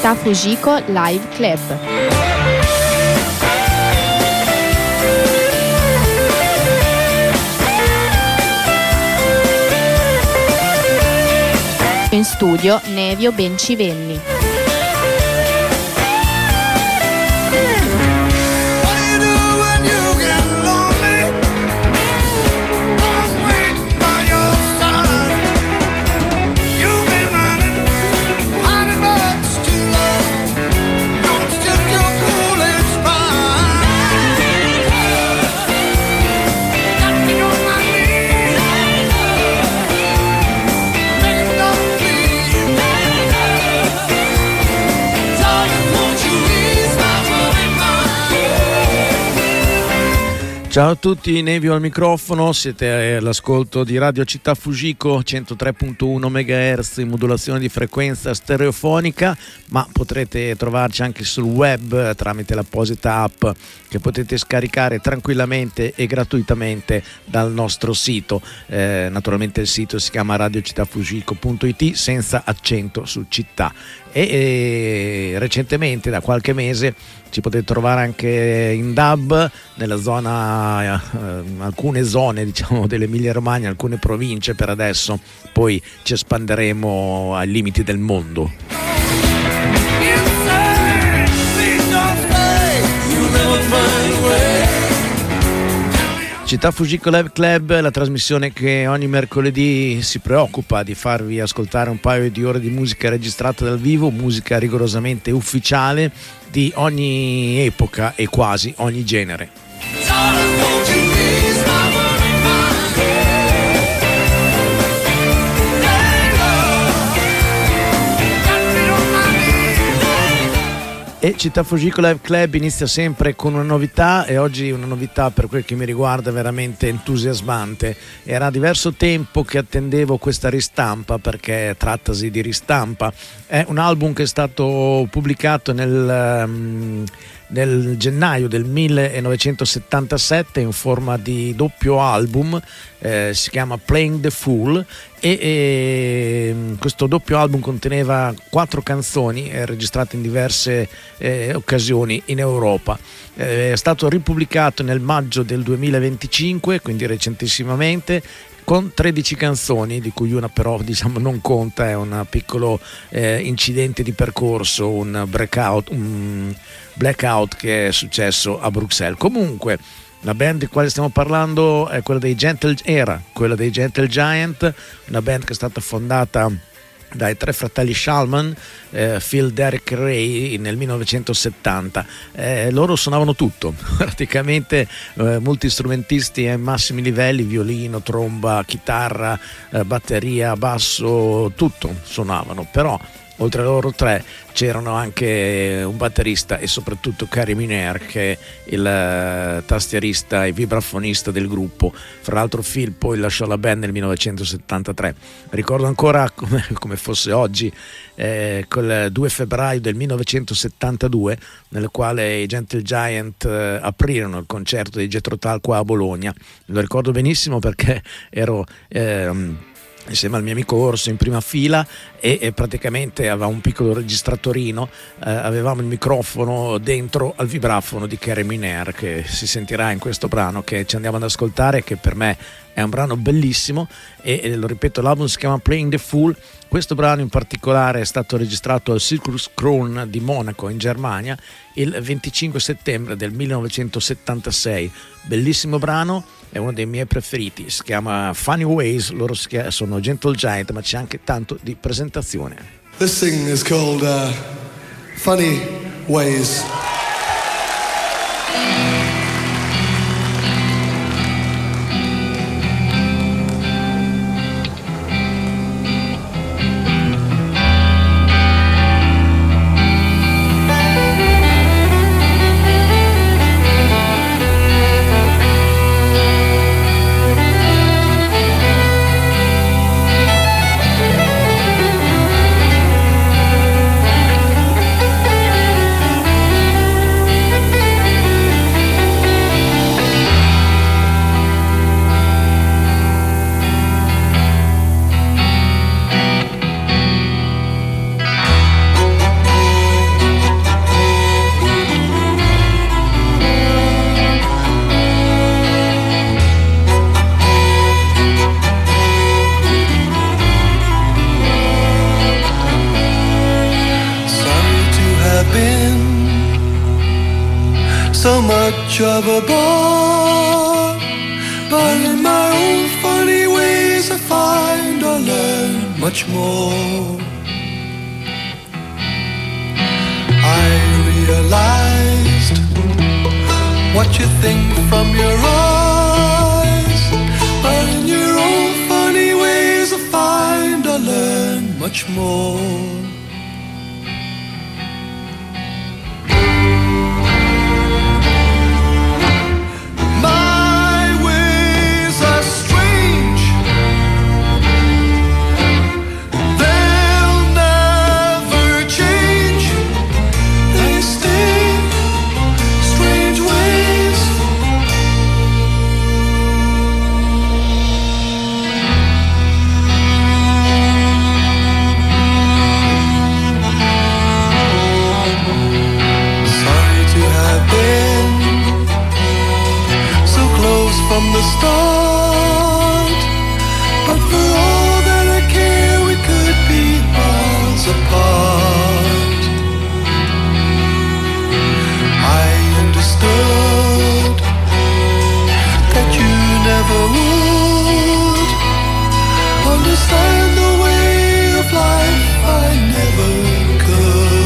Città Fujiko Live Club. In studio Nevio Bencivenni. Ciao a tutti, Nevio al microfono, siete all'ascolto di Radio Città Fujiko 103.1 MHz in modulazione di frequenza stereofonica, ma potrete trovarci anche sul web tramite l'apposita app che potete scaricare tranquillamente e gratuitamente dal nostro sito. Naturalmente il sito si chiama radiocittafujiko.it senza accento su città. E recentemente, da qualche mese, ci potete trovare anche in DAB nella zona, alcune zone diciamo dell'Emilia Romagna, alcune province per adesso, poi ci espanderemo ai limiti del mondo. Città Fujiko Live Club, la trasmissione che ogni mercoledì si preoccupa di farvi ascoltare un paio di ore di musica registrata dal vivo, musica rigorosamente ufficiale di ogni epoca e quasi ogni genere. E Città Fujiko Live Club inizia sempre con una novità, e oggi una novità per quel che mi riguarda veramente entusiasmante. Era diverso tempo che attendevo questa ristampa, perché trattasi di ristampa. È un album che è stato pubblicato nel gennaio del 1977 in forma di doppio album, si chiama Playing the Fool, e questo doppio album conteneva 4 canzoni registrate in diverse occasioni in Europa. È stato ripubblicato nel maggio del 2025, quindi recentissimamente, con 13 canzoni, di cui una però diciamo non conta, è un piccolo incidente di percorso, un blackout che è successo a Bruxelles. Comunque la band di quale stiamo parlando è quella dei Gentle Giant, una band che è stata fondata dai 3 fratelli Shulman, Phil, Derek, Ray, nel 1970. Loro suonavano tutto, praticamente multistrumentisti ai massimi livelli, violino, tromba, chitarra, batteria, basso, tutto suonavano. Però oltre a loro 3 c'erano anche un batterista e soprattutto Carey Miner, che è il tastierista e vibrafonista del gruppo. Fra l'altro Phil poi lasciò la band nel 1973. Ricordo ancora come fosse oggi, col 2 febbraio del 1972, nel quale i Gentle Giant aprirono il concerto di Jethro Tull qua a Bologna. Lo ricordo benissimo perché ero insieme al mio amico Orso in prima fila, e praticamente aveva un piccolo registratorino, avevamo il microfono dentro al vibrafono di Carey Miner, che si sentirà in questo brano che ci andiamo ad ascoltare, che per me è un brano bellissimo, e lo ripeto, l'album si chiama Playing the Fool. Questo brano in particolare è stato registrato al Circus Krone di Monaco in Germania il 25 settembre del 1976. Bellissimo brano, è uno dei miei preferiti, si chiama Funny Ways. Loro sono Gentle Giant, ma c'è anche tanto di presentazione. This thing is called Funny Ways. much of a bore, but in my own funny ways I find I learn much more. I realized what you think from your eyes, but in your own funny ways I find I learn much more. From the start, but for all that I care, we could be miles apart. I understood that you never would understand the way of life. I never could.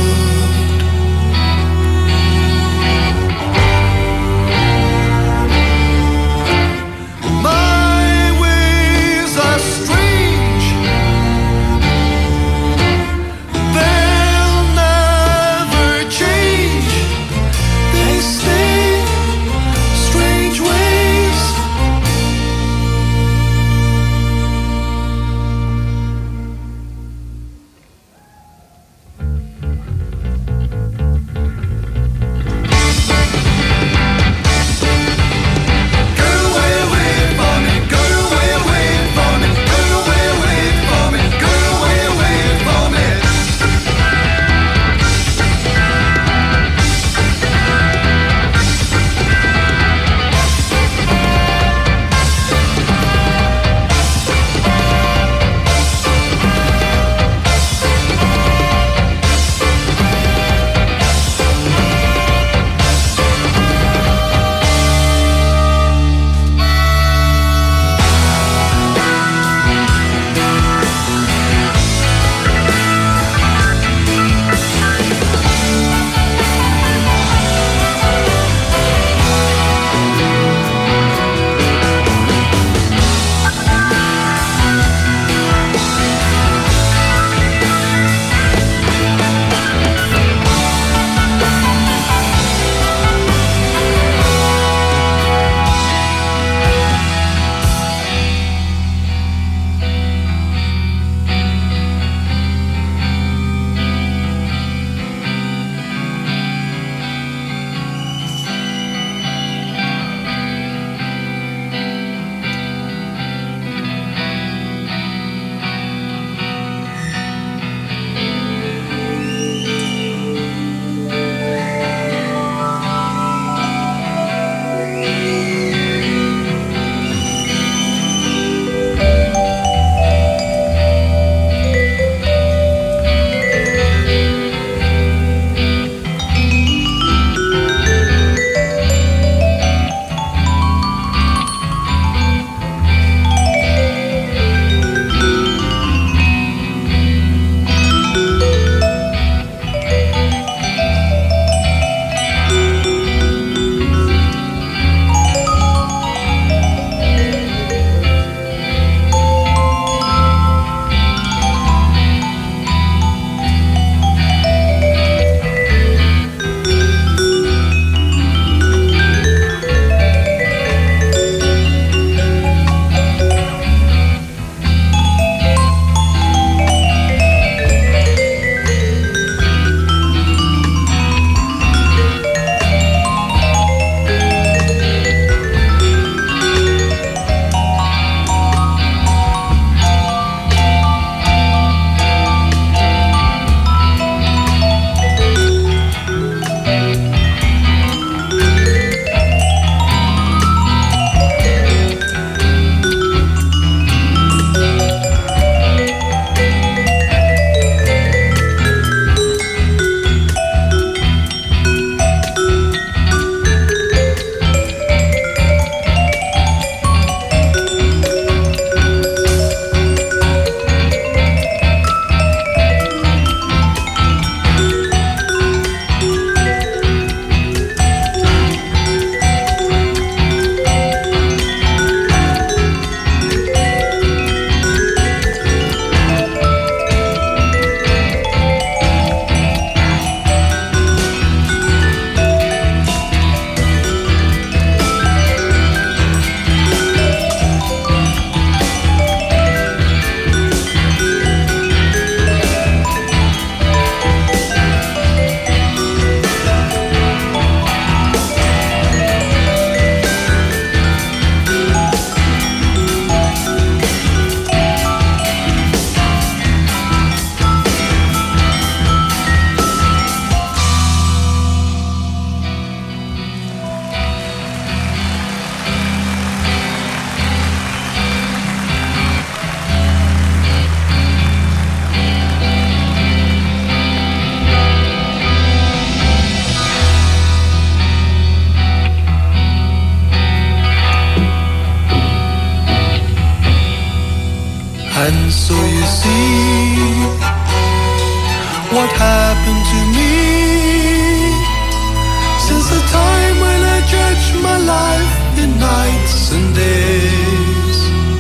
My And so you see what happened to me since the time when I judged my life in nights and days.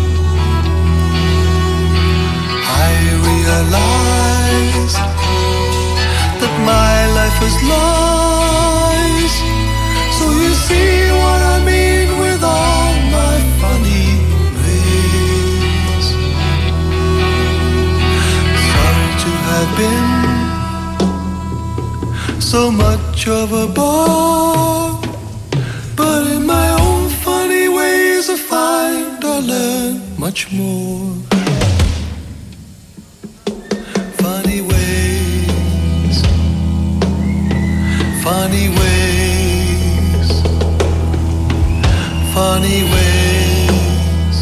I realized that my life was lies. So you see what I mean with all my funny ways. Sorry to have been so much of a bore, but in my own funny ways I find I learn much more. Funny ways, funny ways, funny ways,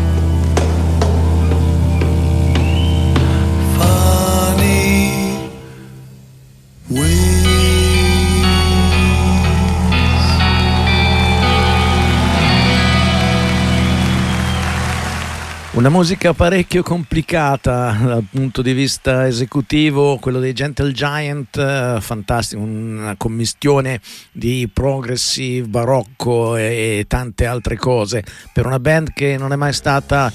funny ways. Una musica parecchio complicata dal punto di vista esecutivo, quello dei Gentle Giant, fantastico, una commistione di progressive, barocco e tante altre cose, per una band che non è mai stata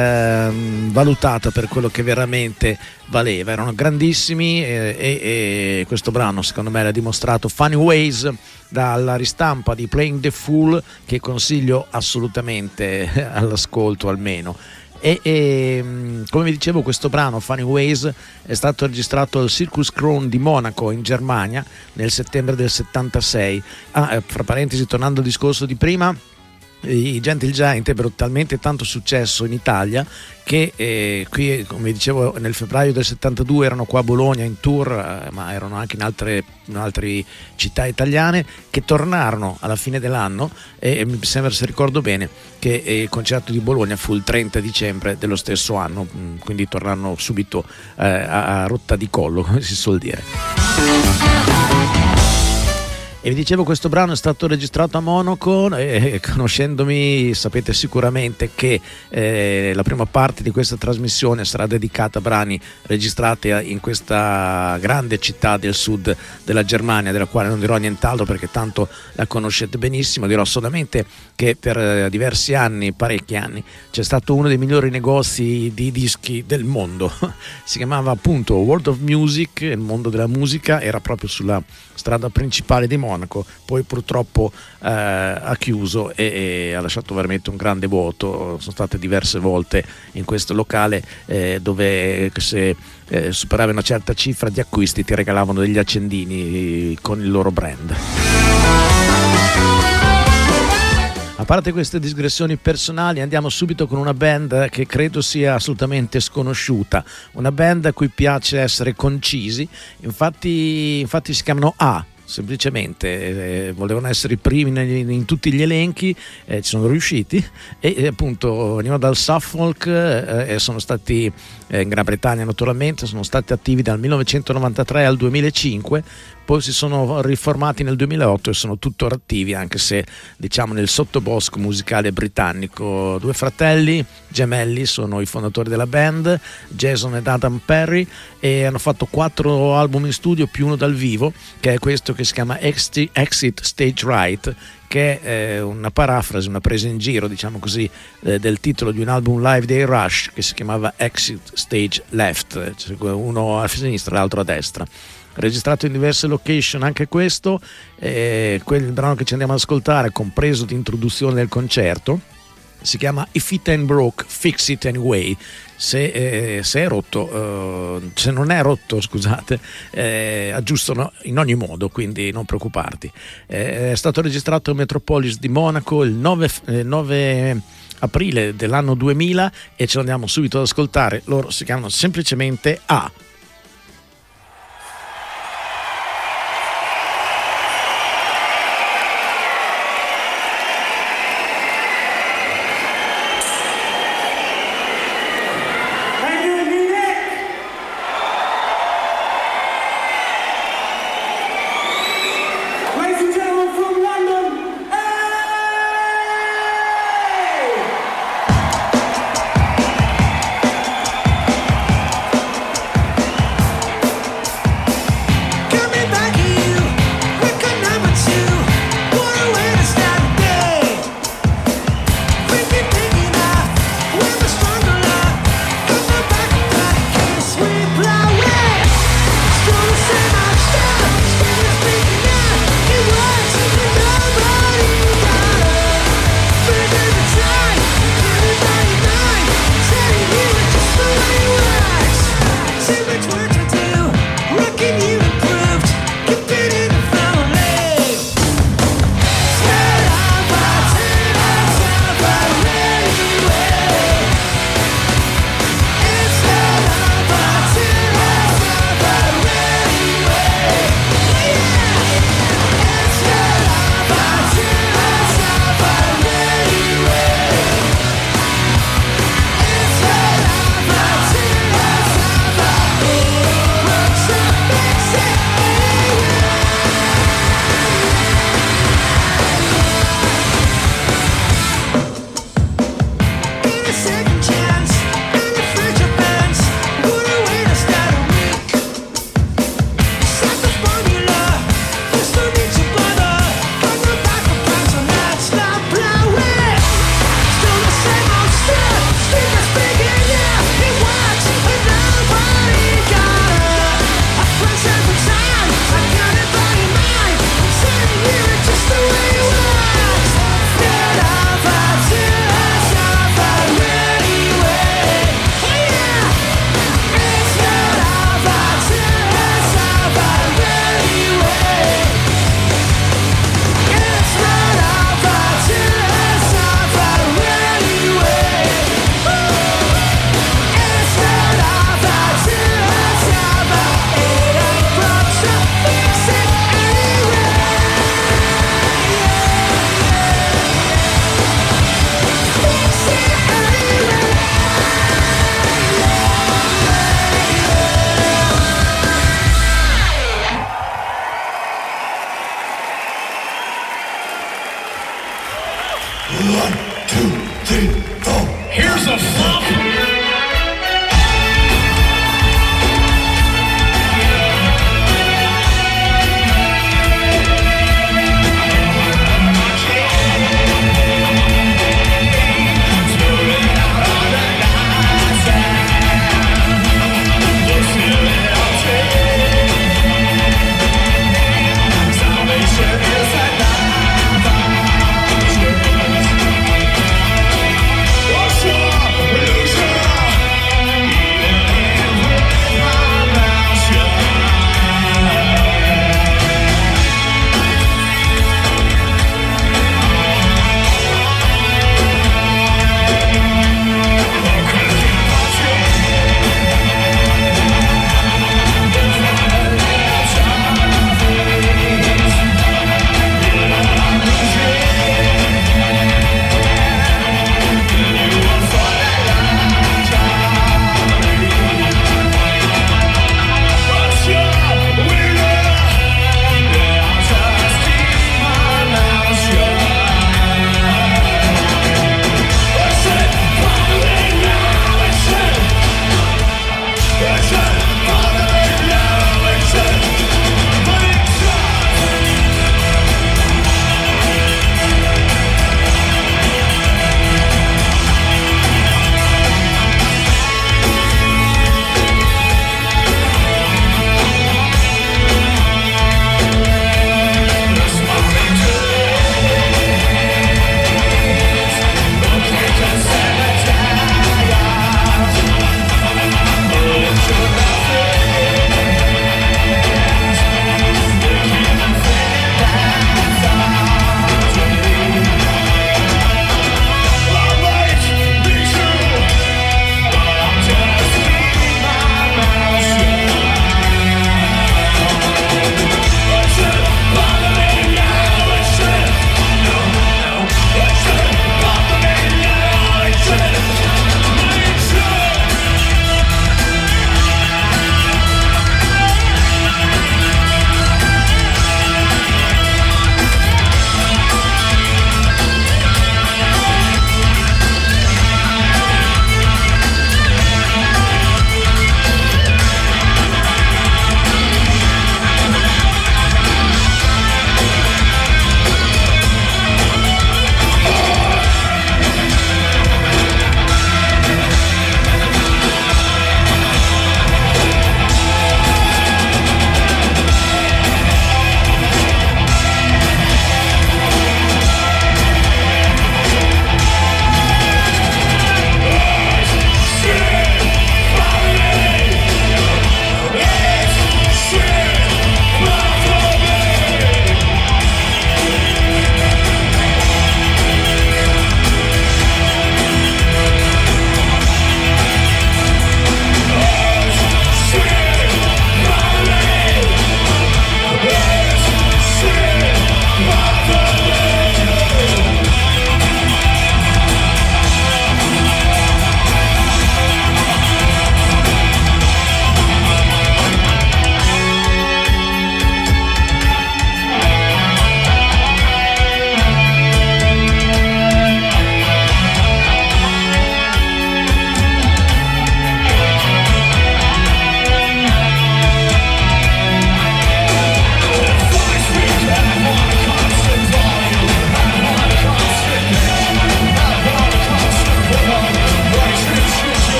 valutata per quello che veramente valeva. Erano grandissimi e questo brano secondo me l'ha dimostrato. Funny Ways, dalla ristampa di Playing the Fool, che consiglio assolutamente all'ascolto almeno. E come vi dicevo, questo brano Funny Ways è stato registrato al Circus Krone di Monaco in Germania nel settembre del 76. Fra parentesi, tornando al discorso di prima, i Gentle Giant ebbero talmente tanto successo in Italia che qui, come dicevo, nel febbraio del 72 erano qua a Bologna in tour, ma erano anche in altre città italiane, che tornarono alla fine dell'anno e mi sembra, se ricordo bene, che il concerto di Bologna fu il 30 dicembre dello stesso anno, quindi tornarono subito a rotta di collo, come si suol dire. E vi dicevo, questo brano è stato registrato a Monaco e conoscendomi sapete sicuramente che la prima parte di questa trasmissione sarà dedicata a brani registrati in questa grande città del sud della Germania, della quale non dirò nient'altro perché tanto la conoscete benissimo. Dirò solamente che per diversi anni, parecchi anni, c'è stato uno dei migliori negozi di dischi del mondo. Si chiamava appunto World of Music, il mondo della musica, era proprio sulla strada principale di Monaco, poi purtroppo ha chiuso e ha lasciato veramente un grande vuoto. Sono state diverse volte in questo locale dove se superavi una certa cifra di acquisti ti regalavano degli accendini con il loro brand. A parte queste digressioni personali, andiamo subito con una band che credo sia assolutamente sconosciuta, una band a cui piace essere concisi, infatti si chiamano A. Semplicemente volevano essere i primi in tutti gli elenchi, ci sono riusciti e appunto venivano dal Suffolk e sono stati in Gran Bretagna naturalmente, sono stati attivi dal 1993 al 2005, poi si sono riformati nel 2008 e sono tuttora attivi, anche se diciamo nel sottobosco musicale britannico. Due fratelli gemelli sono i fondatori della band, Jason ed Adam Perry, e hanno fatto 4 album in studio più uno dal vivo, che è questo che si chiama Exit Stage Right, che è una parafrasi, una presa in giro, diciamo così, del titolo di un album live dei Rush che si chiamava Exit Stage Left, cioè uno a sinistra e l'altro a destra. Registrato in diverse location anche questo, il brano che ci andiamo ad ascoltare, compreso di introduzione del concerto, si chiama If It Ain't Broke, Fix It Anyway. Se è rotto, se non è rotto, scusate, aggiustano in ogni modo, quindi non preoccuparti. È stato registrato al Metropolis di Monaco il 9 aprile dell'anno 2000 e ce lo andiamo subito ad ascoltare. Loro si chiamano semplicemente A.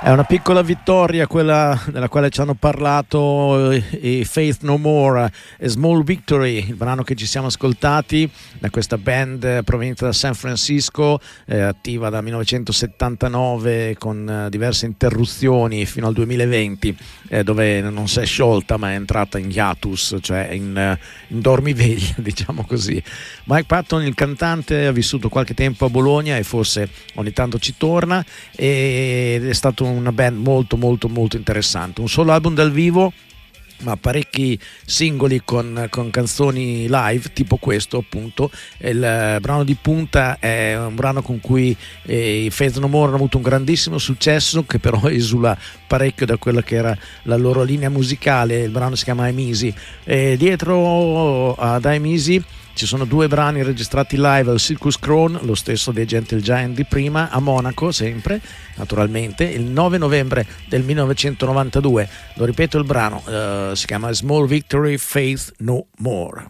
È una piccola vittoria quella della quale ci hanno parlato i Faith No More, A Small Victory, il brano che ci siamo ascoltati da questa band proveniente da San Francisco, attiva dal 1979 con diverse interruzioni fino al 2020, dove non si è sciolta ma è entrata in hiatus, cioè in dormiveglia, diciamo così. Mike Patton, il cantante, ha vissuto qualche tempo a Bologna e forse ogni tanto ci torna, ed è stato una band molto molto molto interessante. Un solo album dal vivo, ma parecchi singoli con canzoni live, tipo questo appunto. Il brano di punta è un brano con cui i Faith No More hanno avuto un grandissimo successo, che però esula parecchio da quella che era la loro linea musicale. Il brano si chiama I'm Easy, e dietro ad I'm Easy ci sono due brani registrati live al Circus Krone, lo stesso dei Gentle Giant di prima, a Monaco sempre, naturalmente, il 9 novembre del 1992. Lo ripeto, il brano si chiama Small Victory, Faith No More.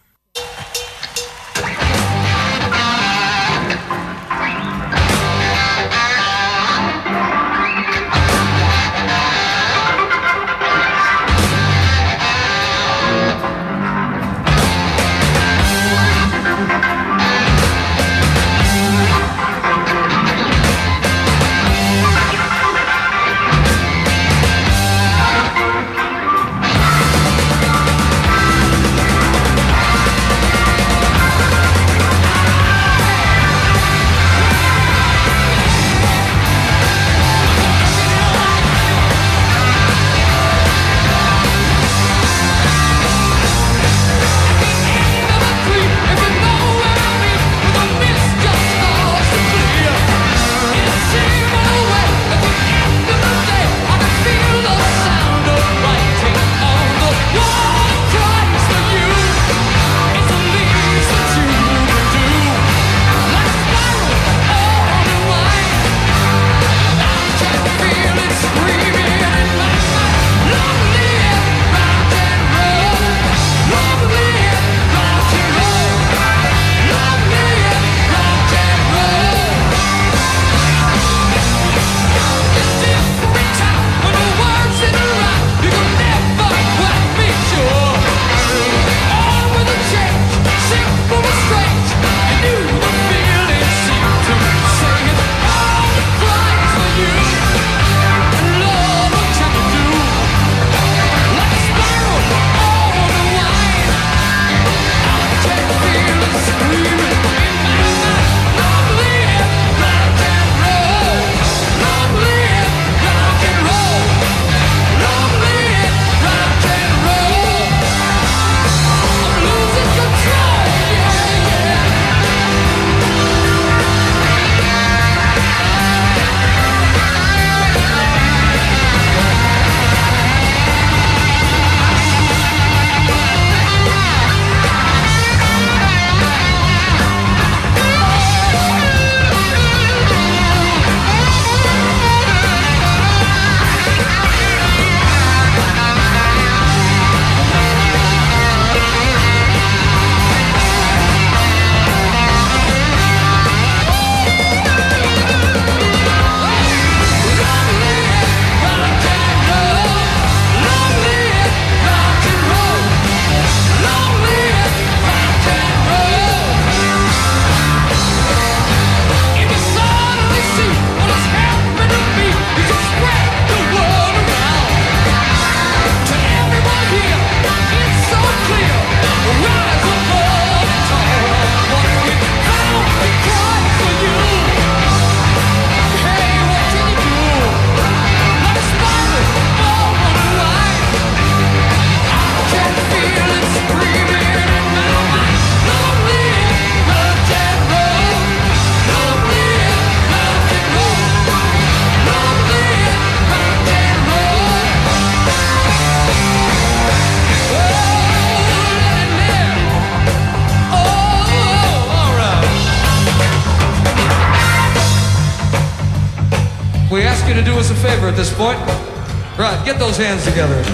We ask you to do us a favor at this point. Right, get those hands together.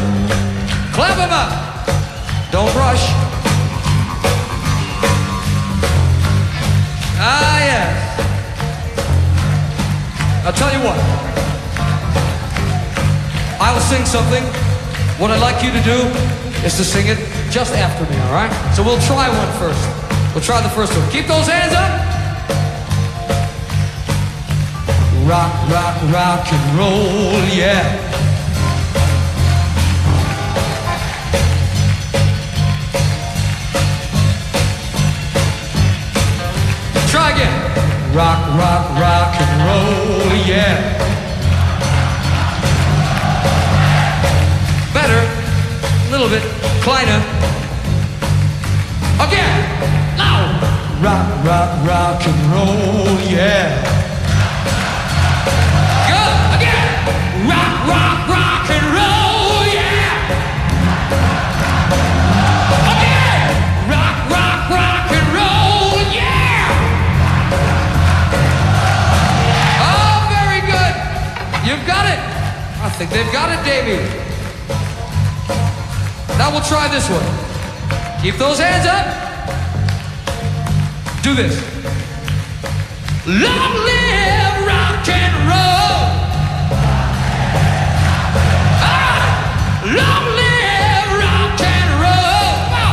Clap them up. Don't rush. Ah, yes. I'll tell you what. I'll sing something. What I'd like you to do is to sing it just after me, all right? So we'll try one first. We'll try the first one. Keep those hands up. Rock, rock, rock and roll, yeah. Try again. Rock, rock, rock and roll, yeah. Better, a little bit, kleiner. Again, loud. Rock, rock, rock and roll, yeah. Good, again. Rock, rock, rock and roll, yeah. Again. Rock, rock, rock and roll, yeah. Oh, very good. You've got it. I think they've got it, Davey. Now we'll try this one. Keep those hands up. Do this. Long live rock and roll. Ah, long live rock and roll.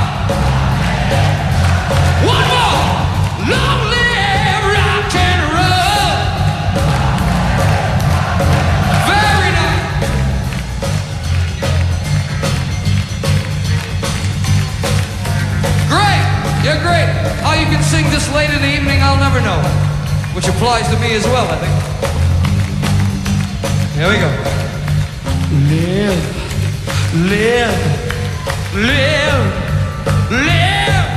One more. Long live rock and roll. Very nice. Great. You're great. How you can sing this late in the evening, I'll never know. Which applies to me as well, I think. Here we go. Live, live, live, live.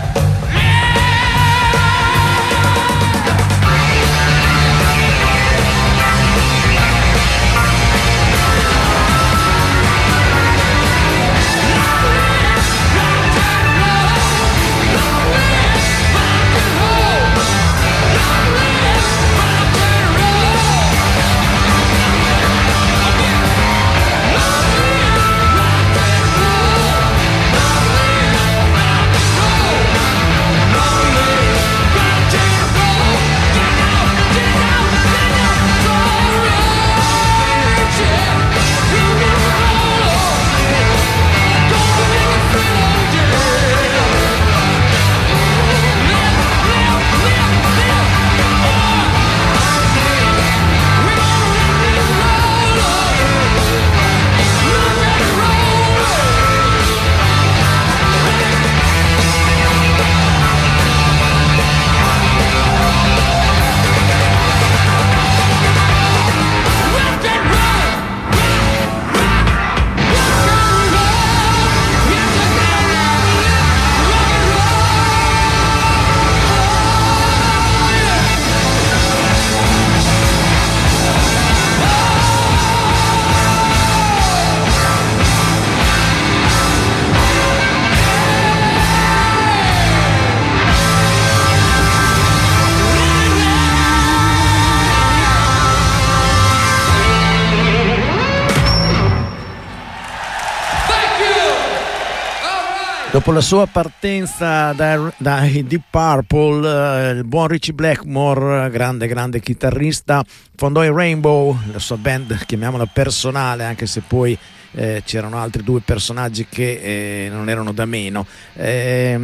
Dopo la sua partenza dai Deep Purple, il buon Ritchie Blackmore, grande chitarrista, fondò i Rainbow, la sua band, chiamiamola personale, anche se poi c'erano altri due personaggi che non erano da meno. Era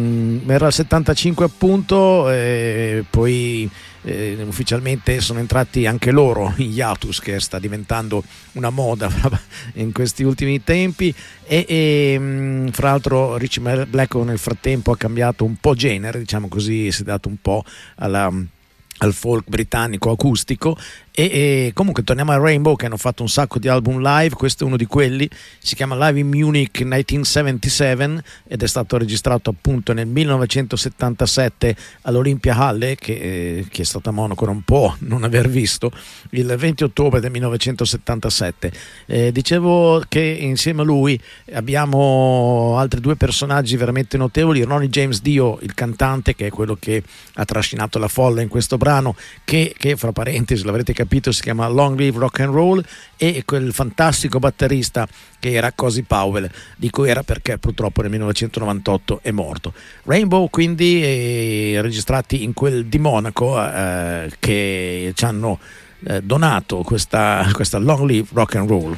il 75 appunto, poi ufficialmente sono entrati anche loro in hiatus, che sta diventando una moda in questi ultimi tempi, e fra l'altro Ritchie Blackmore nel frattempo ha cambiato un po' genere, diciamo così, si è dato un po' al folk britannico acustico, e comunque torniamo ai Rainbow, che hanno fatto un sacco di album live. Questo è uno di quelli, si chiama Live in Munich 1977 ed è stato registrato appunto nel 1977 all'Olympia Halle, che è stata monaco un po' non aver visto, il 20 ottobre del 1977. Dicevo che insieme a lui abbiamo altri due personaggi veramente notevoli: Ronnie James Dio, il cantante, che è quello che ha trascinato la folla in questo brano, che fra parentesi, l'avrete capito, si chiama Long Live Rock and Roll, e quel fantastico batterista che era Cozy Powell, dico era perché purtroppo nel 1998 è morto. Rainbow quindi registrati in quel di Monaco, che ci hanno donato questa Long Live Rock and Roll.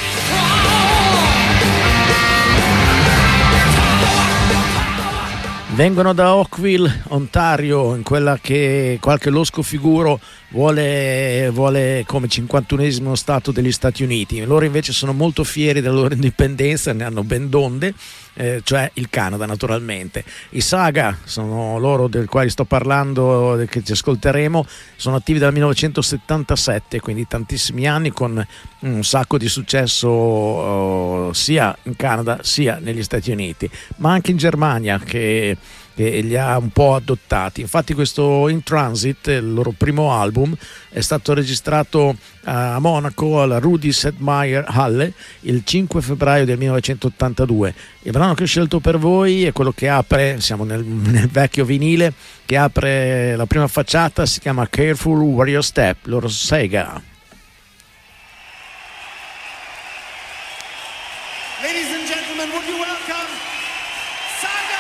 Vengono da Oakville, Ontario, in quella che qualche losco figuro vuole come 51esimo stato degli Stati Uniti. Loro invece sono molto fieri della loro indipendenza, ne hanno ben donde, cioè il Canada naturalmente. I Saga sono loro del quali sto parlando, che ci ascolteremo, sono attivi dal 1977, quindi tantissimi anni, con un sacco di successo sia in Canada sia negli Stati Uniti, ma anche in Germania che li ha un po' adottati. Infatti questo In Transit, il loro primo album, è stato registrato a Monaco alla Rudi Sedlmayr Halle il 5 febbraio del 1982. Il brano che ho scelto per voi è quello che apre, siamo nel vecchio vinile, che apre la prima facciata, si chiama Careful Where You Step, loro Sega. Ladies and gentlemen, would you welcome Saga!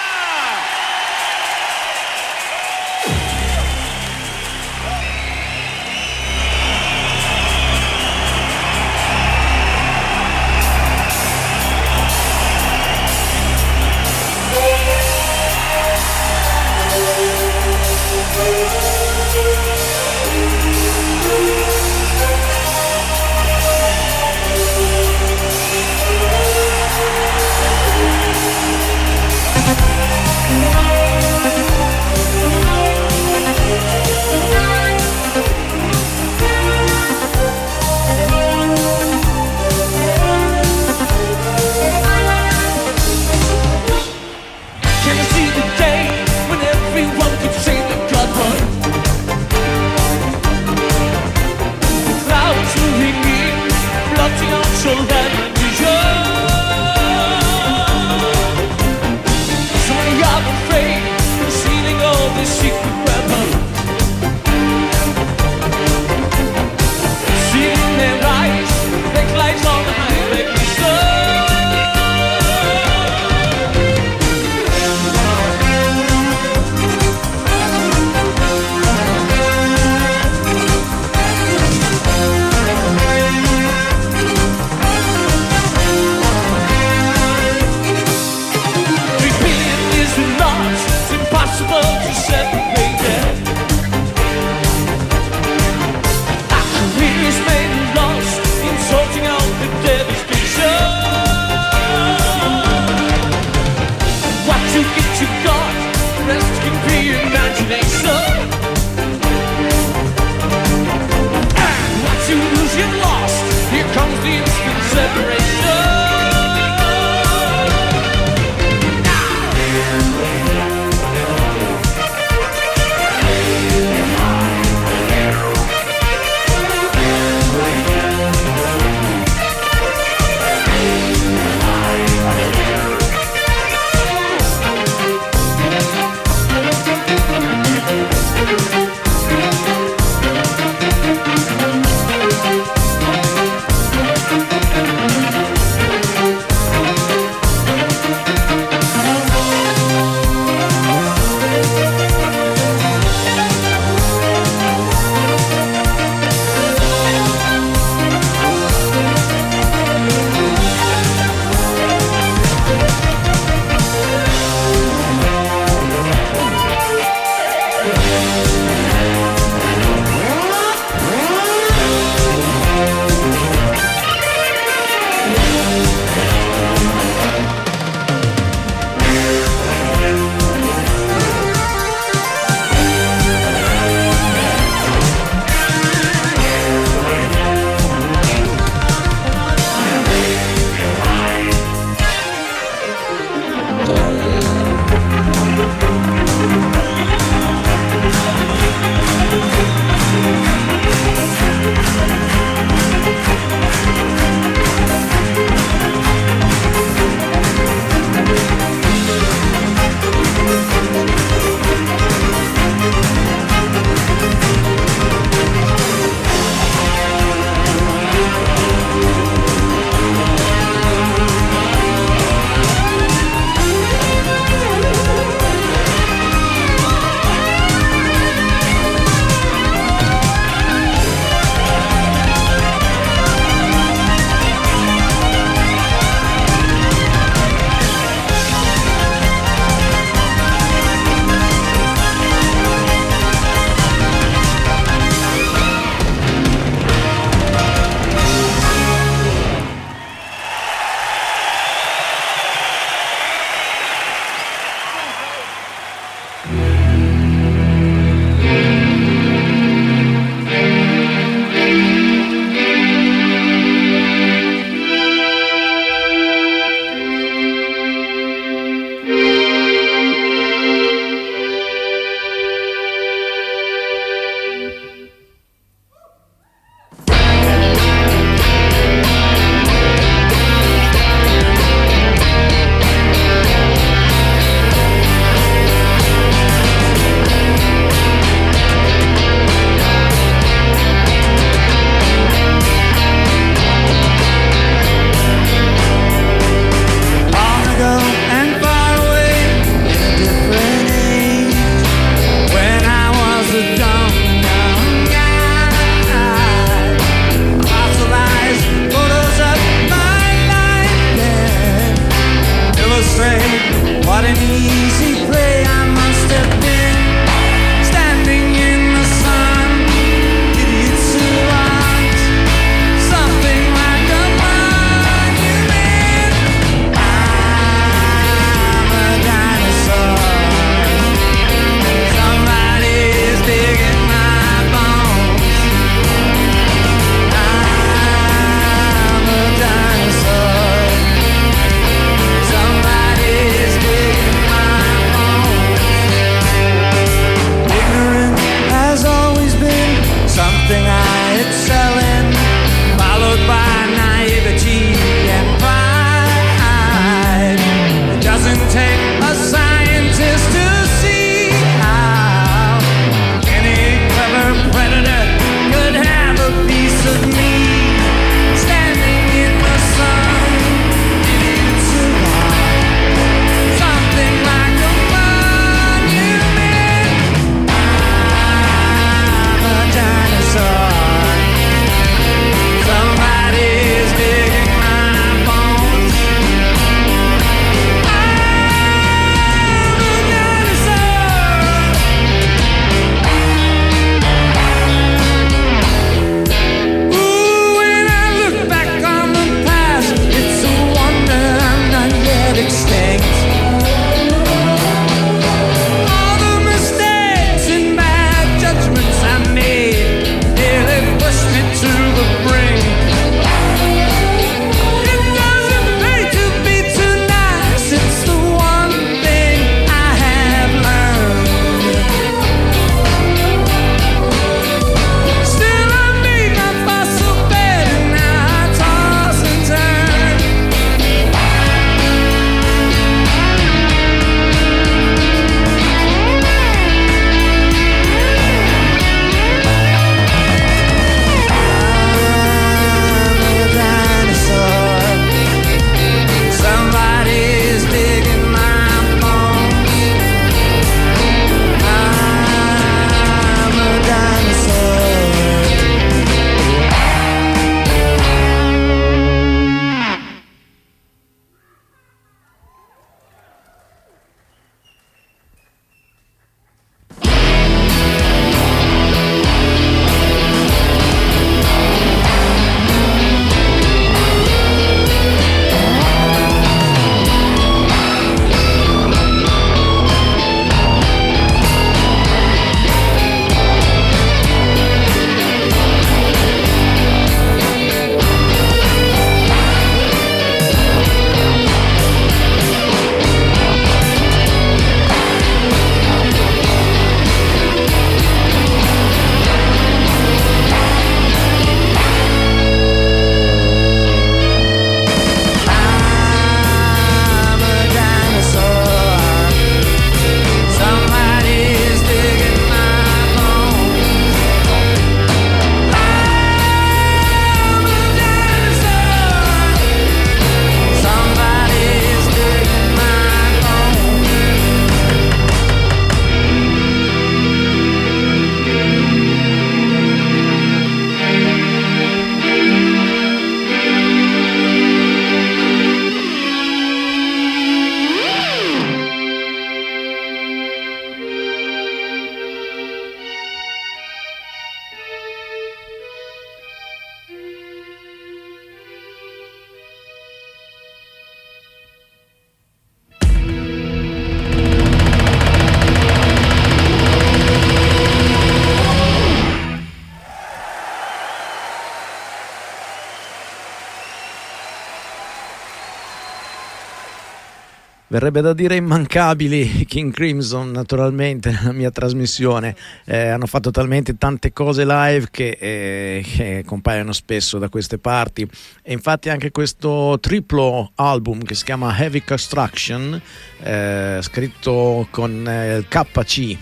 verrebbe da dire immancabili, King Crimson, naturalmente nella mia trasmissione. Hanno fatto talmente tante cose live che compaiono spesso da queste parti, e infatti anche questo triplo album che si chiama Heavy Construction, scritto con il KC,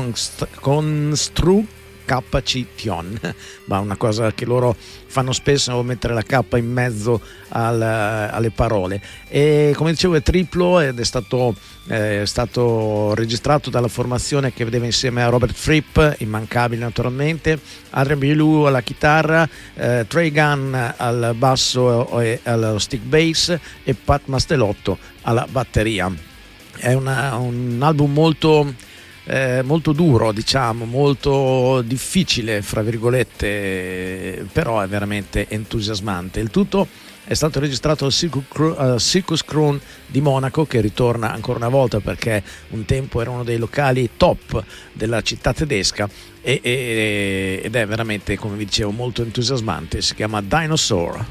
KC-tion, ma una cosa che loro fanno spesso, mettere la K in mezzo alle parole. E come dicevo è triplo ed è stato registrato dalla formazione che vedeva insieme a Robert Fripp, immancabile naturalmente, Adrian Belew alla chitarra, Trey Gunn al basso e allo stick bass e Pat Mastelotto alla batteria. È un album molto duro, diciamo, molto difficile fra virgolette, però è veramente entusiasmante. Il tutto è stato registrato al Circus Krone di Monaco, che ritorna ancora una volta perché un tempo era uno dei locali top della città tedesca, ed è veramente, come vi dicevo, molto entusiasmante. Si chiama Dinosaur.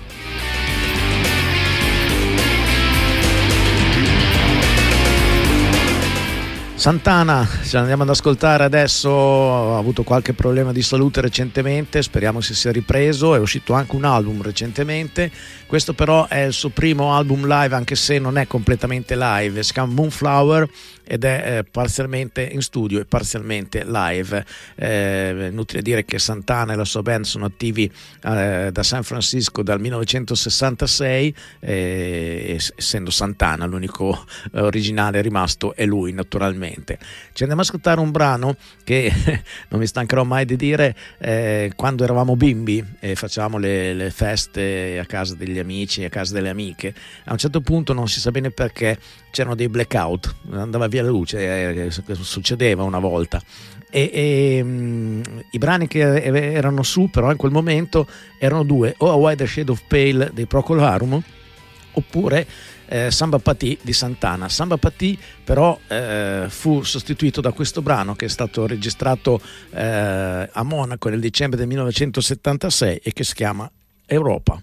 Santana, ce l'andiamo ad ascoltare adesso. Ha avuto qualche problema di salute recentemente, speriamo si sia ripreso. È uscito anche un album recentemente, questo però è il suo primo album live, anche se non è completamente live. Si chiama Moonflower ed è parzialmente in studio e parzialmente live. Inutile dire che Santana e la sua band sono attivi da San Francisco dal 1966, essendo Santana l'unico originale rimasto è lui, naturalmente. Ci andiamo ad ascoltare un brano che non mi stancherò mai di dire, quando eravamo bimbi e facevamo le feste a casa degli amici, a casa delle amiche, a un certo punto non si sa bene perché c'erano dei blackout, andava via la luce, succedeva una volta, e i brani che erano su però in quel momento erano due: o A Wider Shade of Pale dei Procol Harum oppure Samba Pati di Santana. Samba Pati però fu sostituito da questo brano che è stato registrato a Monaco nel dicembre del 1976 e che si chiama Europa.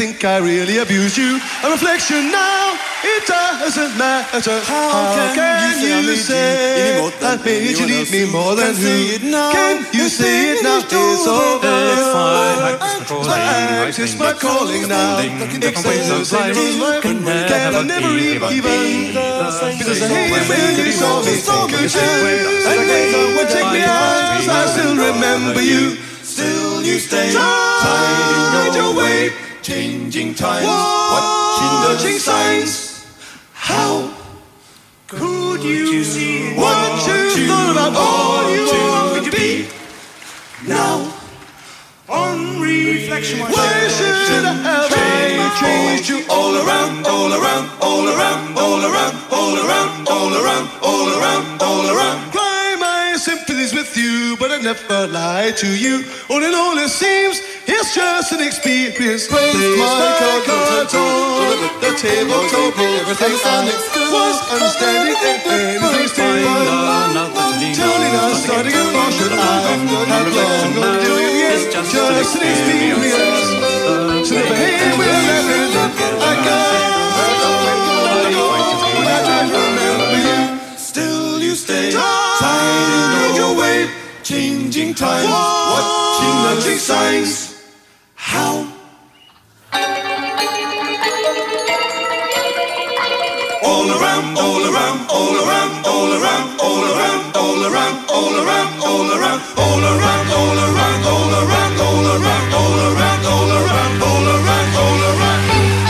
think I really abused you. A reflection now, it doesn't matter. How can you say I made you need me more than who? Can you say it now? It's over. It's my calling now. Excellence in life can I never even. Because I hate when you saw me thinking and when you take me out, I still remember you. Still you stay tied in your way, changing times, watching signs. How could you see what you thought about all you want to be? Now, on reflection, why should I have changed you all around, all around, all around, all around, all around, all around, all around, all around? Cry my sympathies with you, but I never lied to you. All in all, it seems it's just an experience. Place my cards on the table, told me everything I was understanding anything's fine. Telling us starting a motion, I have long on doing it. Just an experience. So the pain will never I try to remember you. Still you stay tied in your way, changing times, watching signs. How? All around, all around, all around, all around, all around, all around, all around, all around, all around, all around, all around, all around, all around, all around, all around, all around.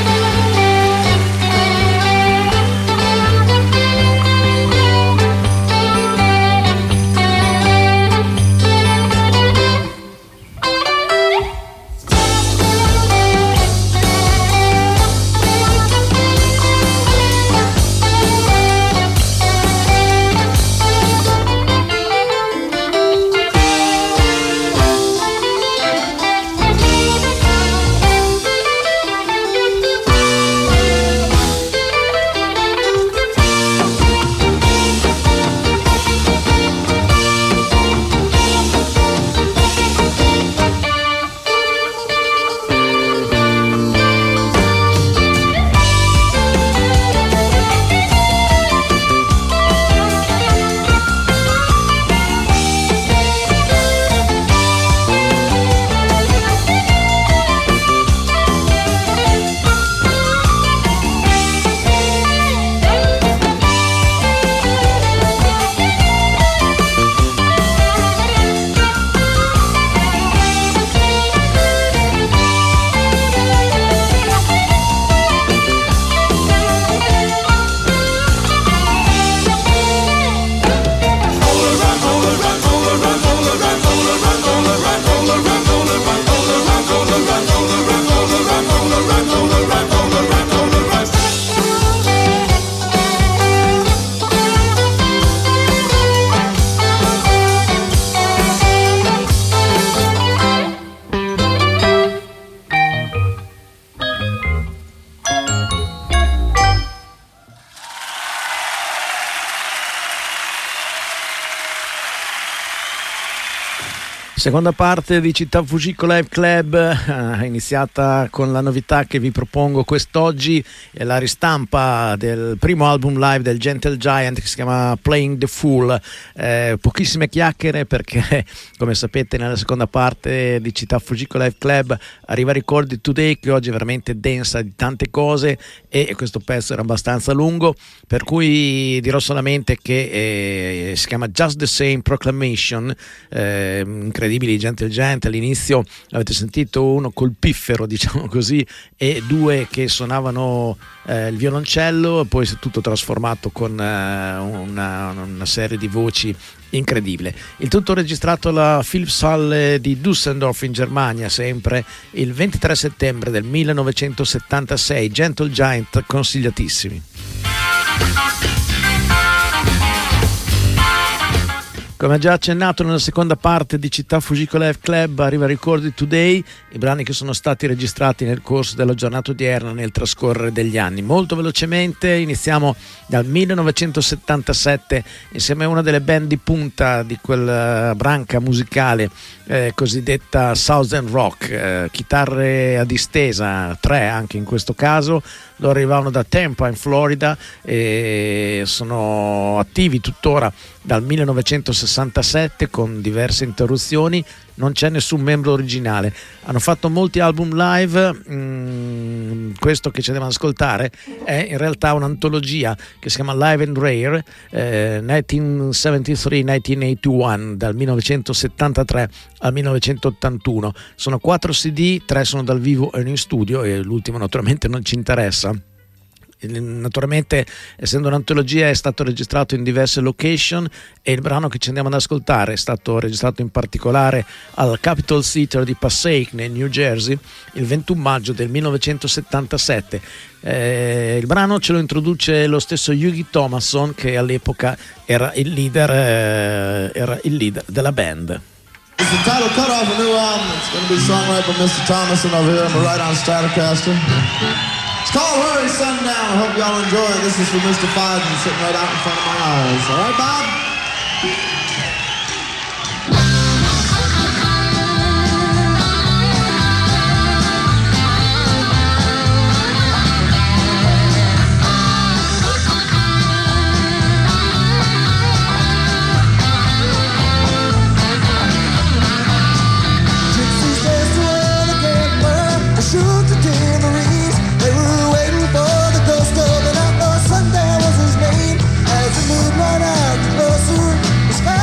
Seconda parte di Città Fujiko Live Club, iniziata con la novità che vi propongo quest'oggi, è la ristampa del primo album live del Gentle Giant che si chiama Playing the Fool. Pochissime chiacchiere perché, come sapete, nella seconda parte di Città Fujiko Live Club arriva Record It Today, che oggi è veramente densa di tante cose e questo pezzo era abbastanza lungo, per cui dirò solamente che si chiama Just the Same Proclamation. Incredibili Gentle Giant. All'inizio avete sentito uno col piffero, diciamo così, e due che suonavano il violoncello, poi si è tutto trasformato con una serie di voci incredibile. Il tutto registrato alla Philippshalle di Düsseldorf in Germania, sempre il 23 settembre del 1976. Gentle Giant, consigliatissimi. Come già accennato nella seconda parte di Città Fujiko Live Club, arriva Recorded Today, i brani che sono stati registrati nel corso della giornata odierna nel trascorrere degli anni. Molto velocemente iniziamo dal 1977 insieme a una delle band di punta di quella branca musicale cosiddetta Southern Rock, chitarre a distesa, 3 anche in questo caso. Loro arrivavano da Tampa in Florida e sono attivi tuttora dal 1967 con diverse interruzioni. Non c'è nessun membro originale, hanno fatto molti album live. Questo che ci andiamo ad ascoltare è in realtà un'antologia che si chiama Live and Rare 1973-1981, dal 1973 al 1981. Sono 4 CD, 3 sono dal vivo e 1 in studio, e l'ultimo naturalmente non ci interessa. Naturalmente, essendo un'antologia, è stato registrato in diverse location, e il brano che ci andiamo ad ascoltare è stato registrato in particolare al Capitol Theatre di Passaic nel New Jersey il 21 maggio del 1977. Il brano ce lo introduce lo stesso Yugi Thomasson, che all'epoca era il leader della band. It's the title cut off a new album. It's going to be sung right by Mr. Thomason over here. I'm right on Stratocaster. It's called Hurry Sundown. I hope y'all enjoy it. This is for Mr. Fiden sitting right out in front of my eyes. All right, Bob? Sundown was his name. As the moon ran out closer, the sky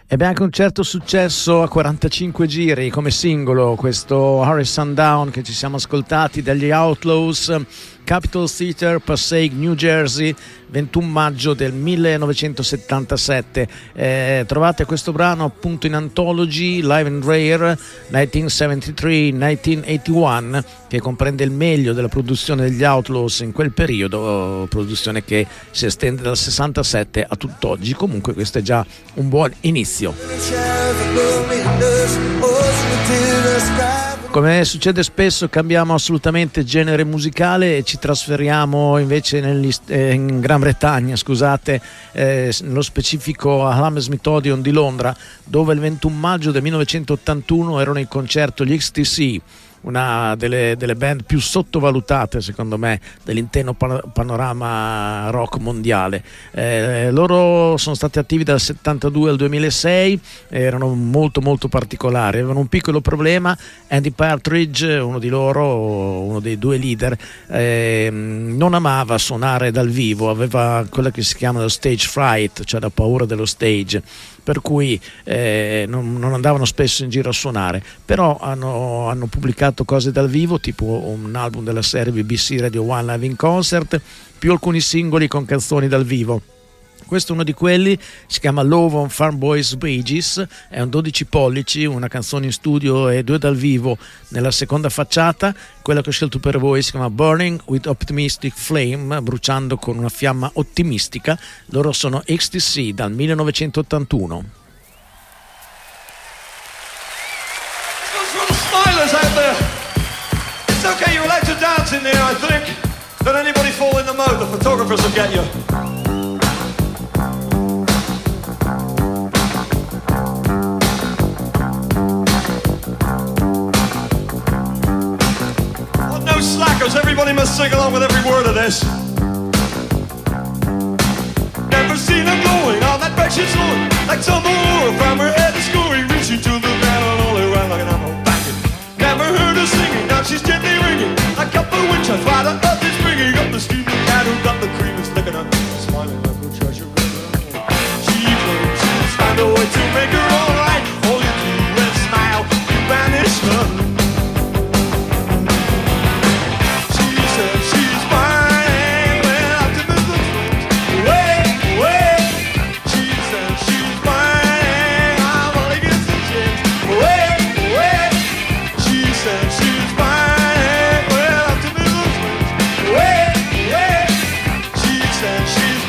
Ebbe anche un certo successo a 45 giri come singolo questo Hurry Sundown che ci siamo ascoltati dagli Outlaws, Capitol Theatre, Passaic, New Jersey, 21 maggio del 1977. Trovate questo brano appunto in Anthology Live and Rare 1973-1981, che comprende il meglio della produzione degli Outlaws in quel periodo, produzione che si estende dal 67 a tutt'oggi. Comunque questo è già un buon inizio. Come succede spesso, cambiamo assolutamente genere musicale e ci trasferiamo invece in Gran Bretagna, nello specifico a Hammersmith Odeon di Londra, dove il 21 maggio del 1981 erano in concerto gli XTC, una delle band più sottovalutate secondo me dell'intero panorama rock mondiale. Loro sono stati attivi dal 72 al 2006, erano molto molto particolari, avevano un piccolo problema. Andy Partridge, uno di loro, uno dei due leader, non amava suonare dal vivo, aveva quella che si chiama lo stage fright, cioè la paura dello stage, per cui non andavano spesso in giro a suonare, però hanno pubblicato cose dal vivo, tipo un album della serie BBC Radio One Live in Concert, più alcuni singoli con canzoni dal vivo. Questo è uno di quelli, si chiama Love on Farm Boys Wages, è un 12 pollici, una canzone in studio e 2 dal vivo nella seconda facciata. Quella che ho scelto per voi si chiama Burning with Optimistic Flame, bruciando con una fiamma ottimistica. Loro sono XTC dal 1981. Smilers out there. It's okay, you're allowed to dance in there, I think. Don't anybody fall in the mode, the photographers will get you. Oh, no slackers, everybody must sing along with every word of this. Never seen her glowing on that bed she's flowing like some more from her head to scoring, reaching to the ground and all around like an apple. Never heard her singing, now she's gently ringing like up the wind chimes while the others bringing up the steaming cat who got the cream is licking on, smiling like a treasure. She claims she's found a way to make her alright. All you do is smile, you banish her. She says she's fine when optimism swings away, away. She says she's fine, I'm all against the chance. Away, away. She says she's fine when optimism swings away, away. She says she's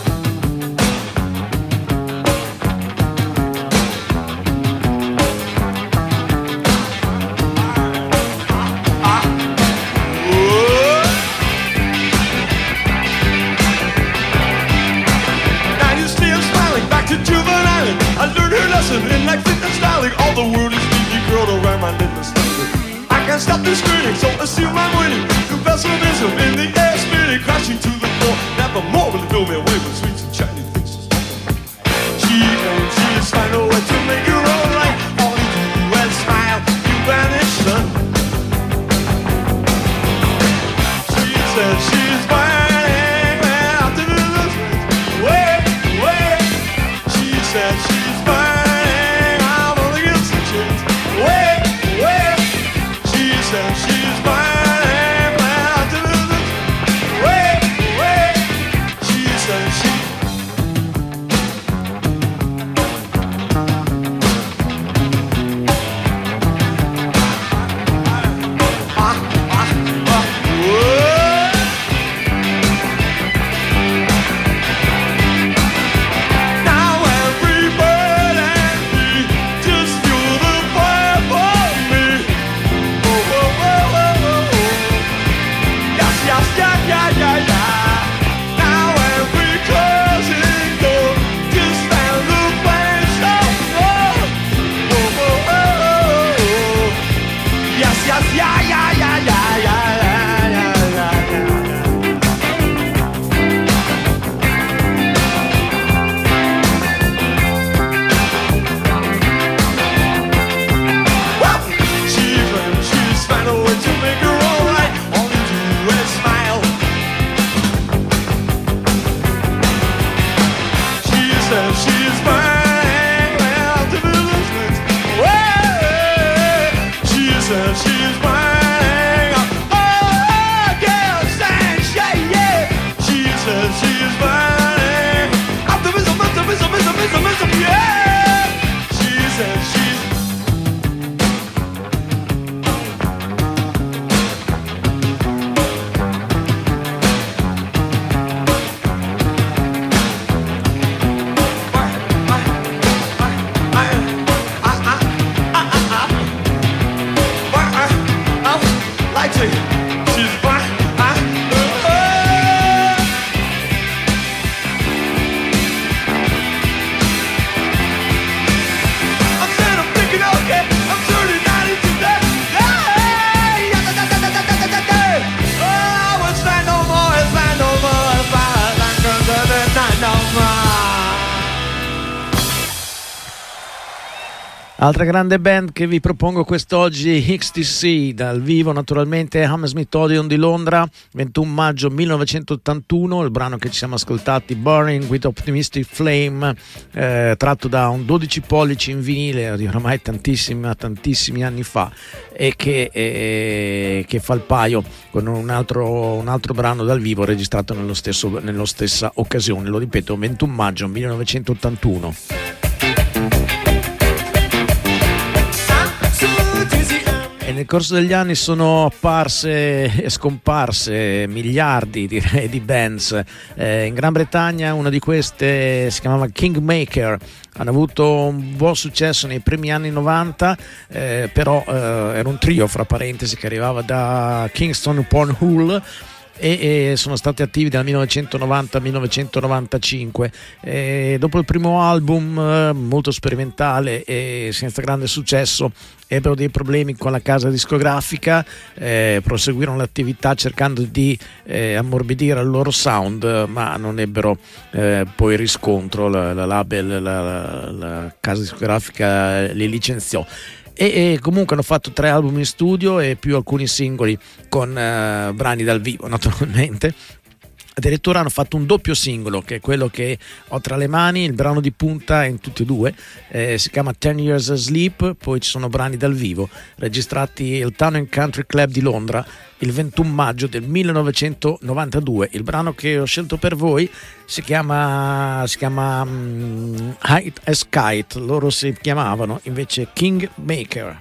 Now you see I'm smiling back to juvenile. I learned her lesson in like fitness styling. All the world is neatly curled around my little stomach. I can't stop this screaming, so assume I'm winning. The pessimism in the air spinning, crashing to the floor. Never more will it blow me away with sweets and shiny things. She claims she's found a way to make her own life. All you do is smile, you vanish, son. She says she's fine when optimism swings away, away. She says she's fine, I'm all against the chance. Away, away. She says she's fine when optimism swings says she's mine. Oh, girl, stand, yeah. She says she's mine. Optimism, yeah. She says she's Altra grande band che vi propongo quest'oggi, XTC, dal vivo naturalmente Hammersmith Odeon di Londra, 21 maggio 1981, il brano che ci siamo ascoltati, Burning with Optimistic Flame, tratto da un 12 pollici in vinile di oramai tantissimi anni fa, e che fa il paio con un altro brano dal vivo registrato nella stessa occasione, lo ripeto, 21 maggio 1981. E nel corso degli anni sono apparse e scomparse miliardi, direi, di bands. In Gran Bretagna una di queste si chiamava Kingmaker, hanno avuto un buon successo nei primi anni 90, però era un trio, fra parentesi, che arrivava da Kingston upon Hull, e sono stati attivi dal 1990 al 1995. Dopo il primo album molto sperimentale e senza grande successo, ebbero dei problemi con la casa discografica, proseguirono l'attività cercando di ammorbidire il loro sound, ma non ebbero poi riscontro. La label, la casa discografica li licenziò. E comunque hanno fatto 3 album in studio e più alcuni singoli con brani dal vivo, naturalmente. Addirittura hanno fatto un doppio singolo, che è quello che ho tra le mani, il brano di punta in tutti e due, si chiama 10 Years Asleep. Poi ci sono brani dal vivo registrati al Town and Country Club di Londra il 21 maggio del 1992. Il brano che ho scelto per voi si chiama High as Kite, loro si chiamavano invece Kingmaker.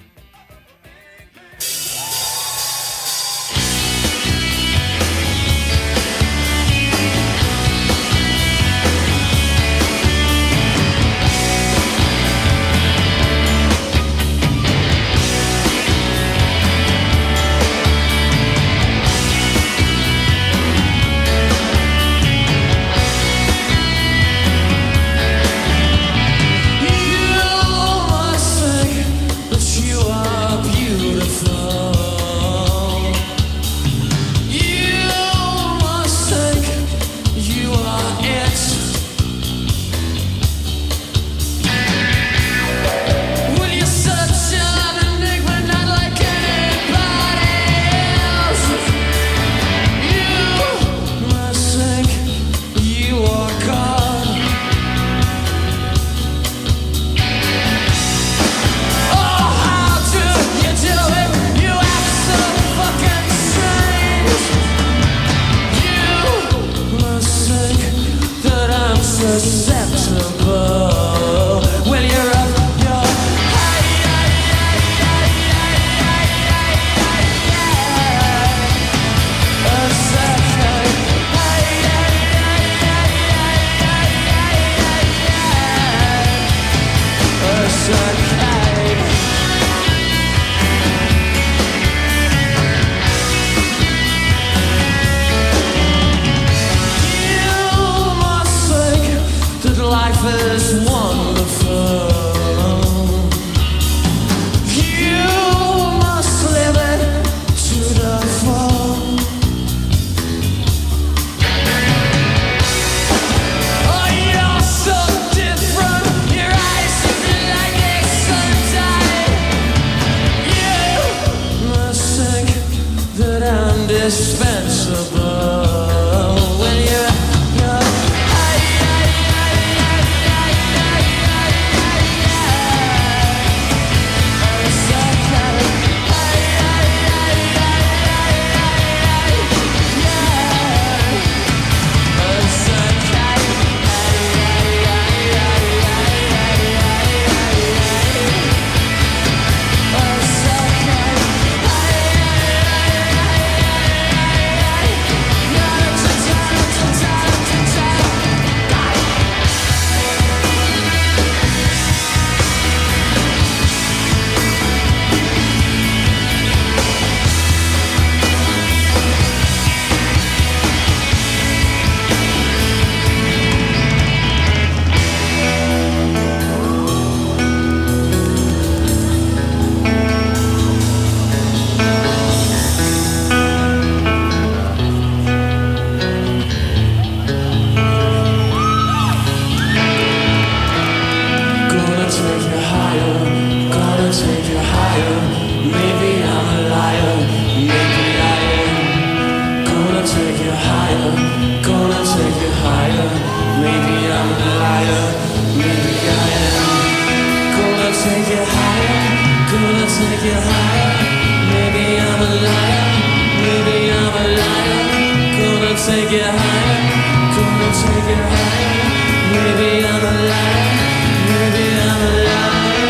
take it higher, gonna take it higher. Maybe I'm a liar, maybe I'm a liar.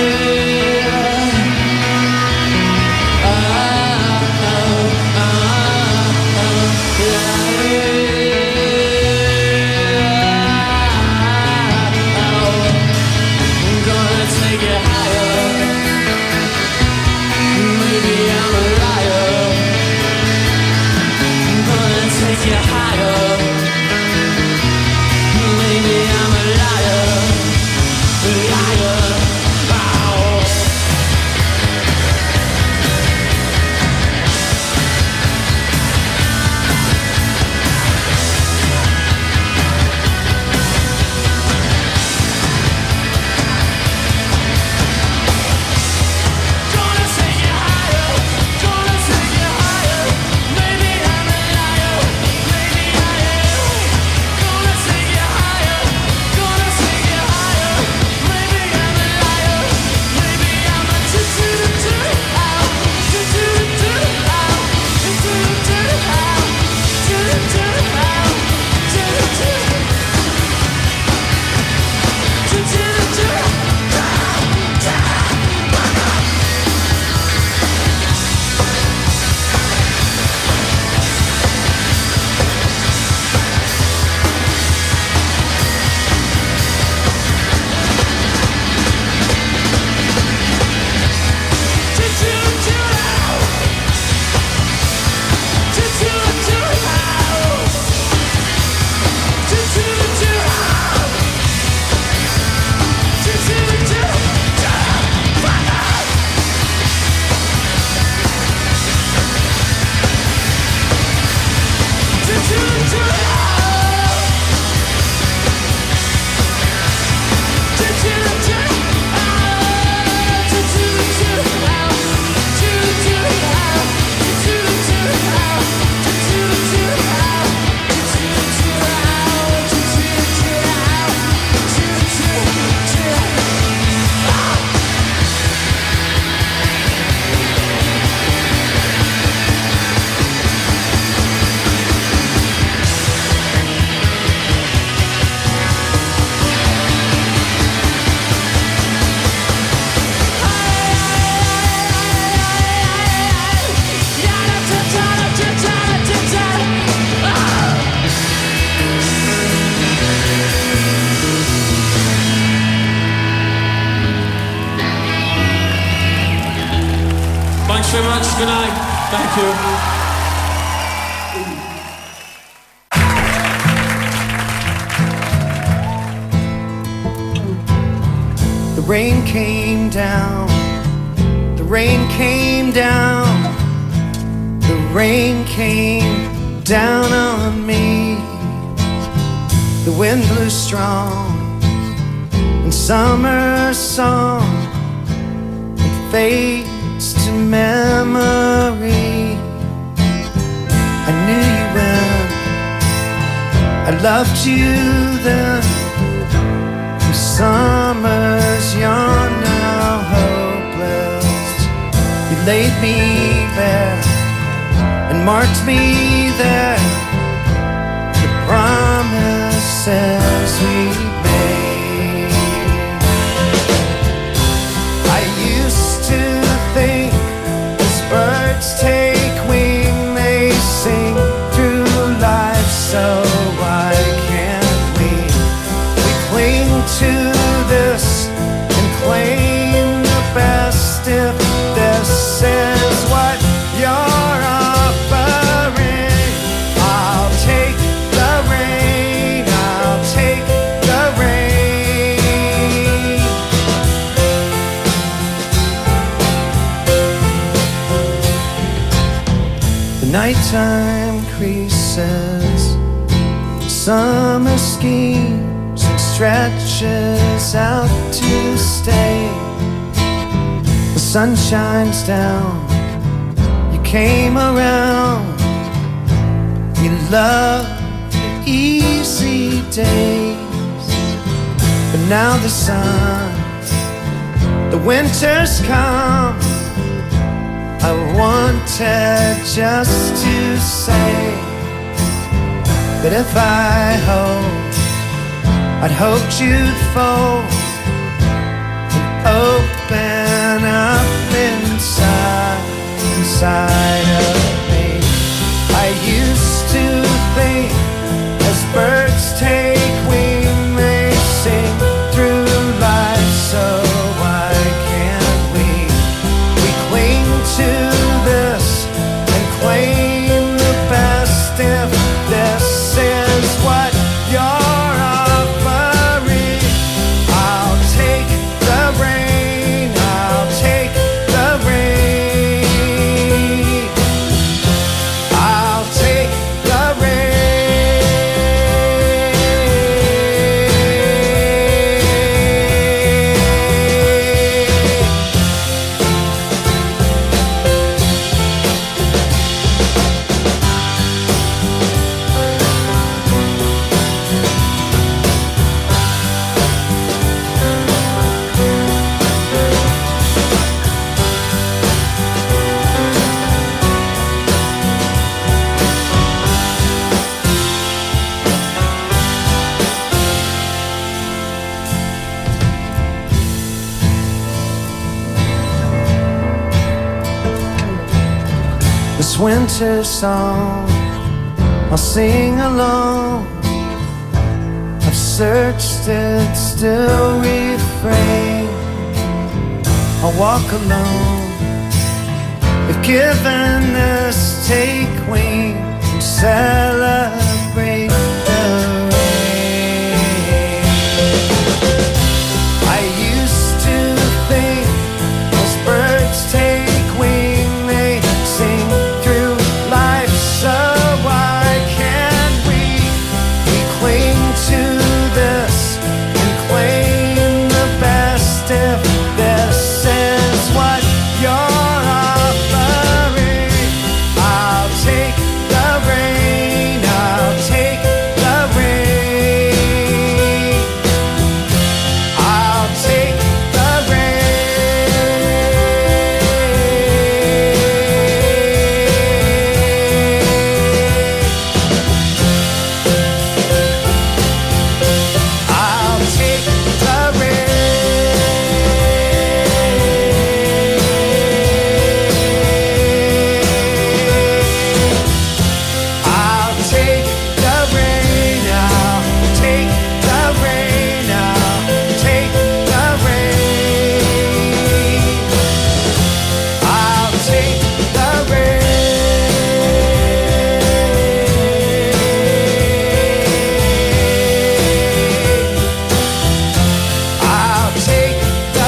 Very much. Good night. Thank you. The rain came down. The rain came down. The rain came down on me. The wind blew strong, and summer song it fades to memory. I knew you when I loved you then. The summer's young, now hopeless. You laid me bare and marked me there. The promises we made. I used to think as birds take wing, they sing through life. So why can't we cling to this and claim the best? If this is what you're offering, I'll take the rain, I'll take the rain. The nighttime creases, summer schemes and stretches out to stay. The sun shines down, you came around. You love the easy days, but now the sun, the winter's come. I wanted just to say But if I hoped, I'd hoped you'd fold and open up inside of me. I used to think as birds take wing they sing through life, so why can't we cling to this and claim the best if this is what you're offering? I'll take the rain, I'll take the rain, I'll take the rain. This winter song I'll sing alone. I've searched it, still refrain. I'll walk alone. If given this, take wing and celebrate the rain. I used to think as birds take wing they sing through life, so why can't we cling to this and claim the best if this is what you're offering? I'll take the rain, I'll take the rain, I'll take the I'll take the I'll take the rain, I'll take the rain, I'll take the rain, I'll take the I'll take the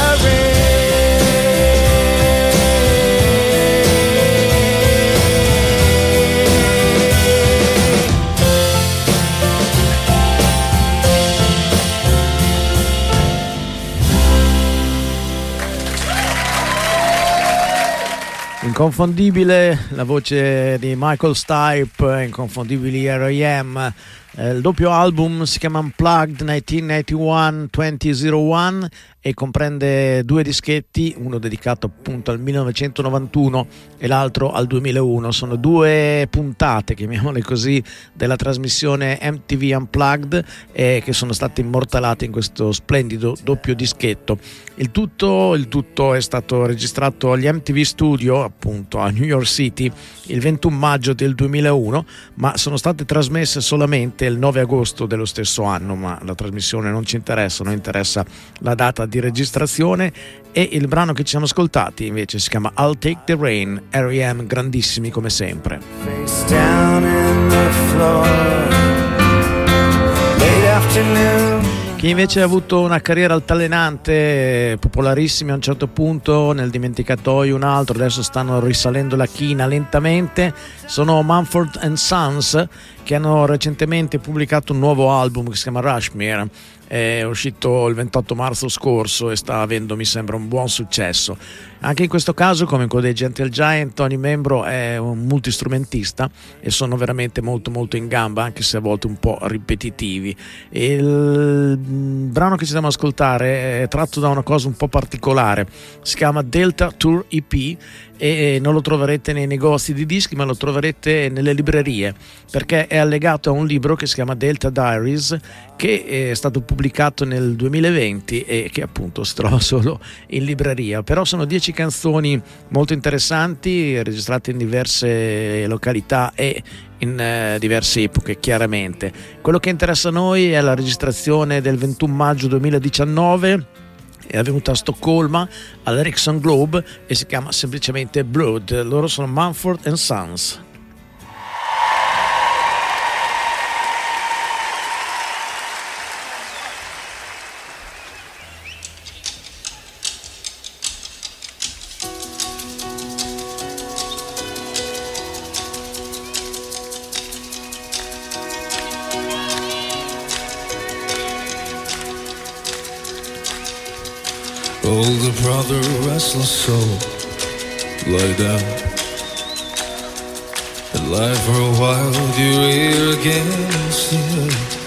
Inconfondibile la voce di Michael Stipe, inconfondibili R.E.M. Il doppio album si chiama Unplugged 1991-2001 e comprende due dischetti, uno dedicato appunto al 1991 e l'altro al 2001. Sono due puntate, chiamiamole così, della trasmissione MTV Unplugged che sono state immortalate in questo splendido doppio dischetto. Il tutto è stato registrato agli MTV Studio appunto a New York City il 21 maggio del 2001, ma sono state trasmesse solamente il 9 agosto dello stesso anno, ma la trasmissione non ci interessa, non interessa la data di registrazione. E il brano che ci siamo ascoltati invece si chiama I'll Take the Rain, R.E.M. grandissimi come sempre. Face down in the floor, late afternoon. Chi invece ha avuto una carriera altalenante, popolarissimi a un certo punto, nel dimenticatoio un altro, adesso stanno risalendo la china lentamente, sono Mumford & Sons, che hanno recentemente pubblicato un nuovo album che si chiama Rushmere. È uscito il 28 marzo scorso e sta avendo, mi sembra, un buon successo. Anche in questo caso, come in quello dei Gentle Giant, ogni membro è un multistrumentista e sono veramente molto molto in gamba, anche se a volte un po' ripetitivi. Il brano che ci andiamo ad ascoltare è tratto da una cosa un po' particolare, si chiama Delta Tour EP e non lo troverete nei negozi di dischi, ma lo troverete nelle librerie, perché è allegato a un libro che si chiama Delta Diaries, che è stato pubblicato nel 2020 e che appunto si trova solo in libreria. Però sono 10 canzoni molto interessanti, registrate in diverse località e in diverse epoche. Chiaramente quello che interessa a noi è la registrazione del 21 maggio 2019, è avvenuta a Stoccolma all'Ericsson Globe e si chiama semplicemente Blood. Loro sono Mumford & Sons. Older brother, restless soul, lie down and lie for a while with your ear against the earth.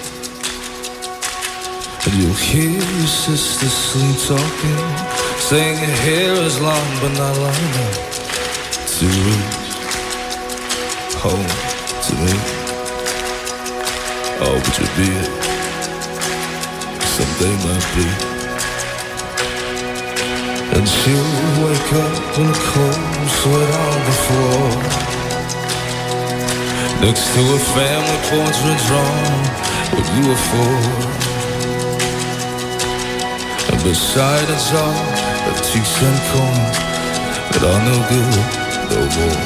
And you'll hear your sister sleep talking, saying your hair is long but not long enough to reach home to me. Oh, would you be it? Someday might be. And she'll wake up in a cold sweat on the floor, next to a family portrait drawn with you were four. And beside a jar of 2-cent coins that are no good no more.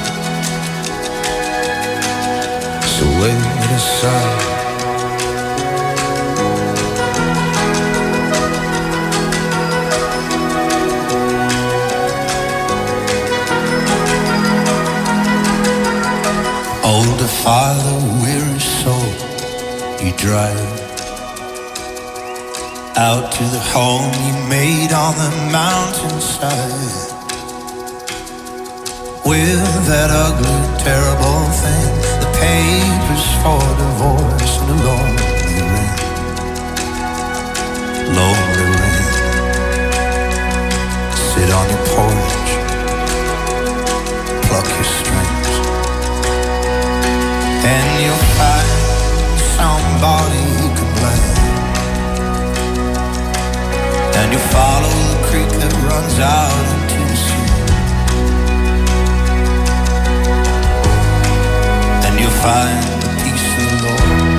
So lay it aside. Older father, weary soul, you drive out to the home you made on the mountainside, with that ugly, terrible thing, the papers for divorce and a lonely ring. Lonely ring. Sit on your porch, pluck your strings, and you'll find somebody you can blame. And you follow the creek that runs out into the sea, and you'll find the peace of the Lord.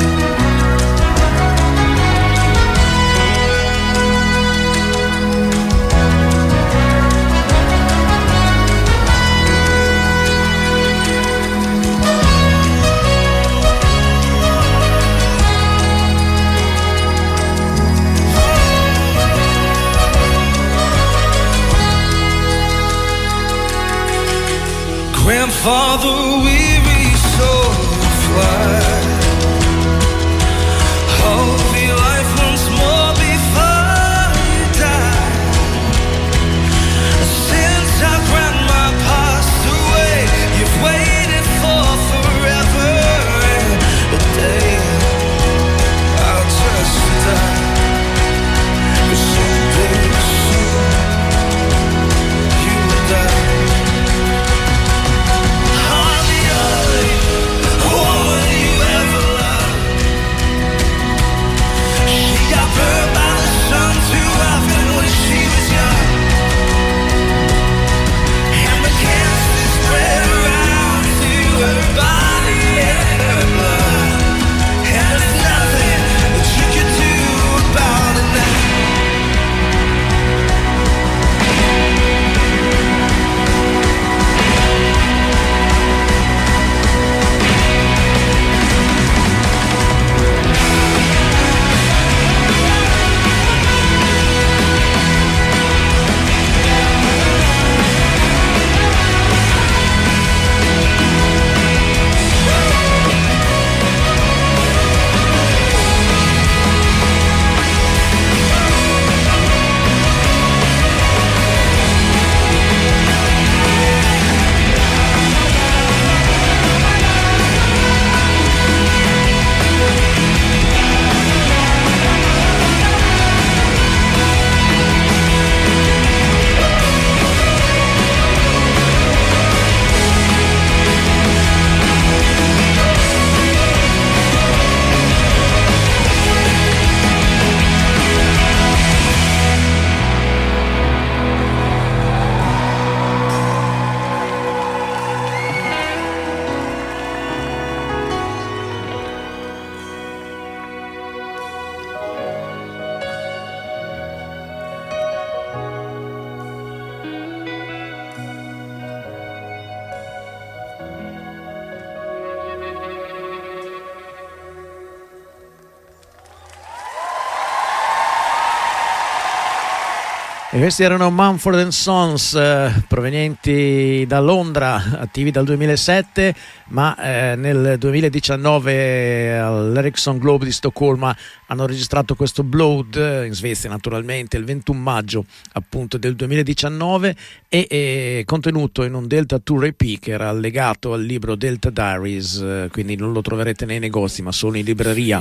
Grandfather, weary soul, fly. Hold your life once more before you die. Since our grandma passed away, you've waited for forever and a day. I'll just die, 'cause someday soon you will die. E questi erano Mumford & Sons, provenienti da Londra, attivi dal 2007, ma nel 2019 all'Ericsson Globe di Stoccolma hanno registrato questo Blood, in Svezia naturalmente, il 21 maggio appunto del 2019, e contenuto in un Delta Tour EP che era allegato al libro Delta Diaries, quindi non lo troverete nei negozi ma solo in libreria.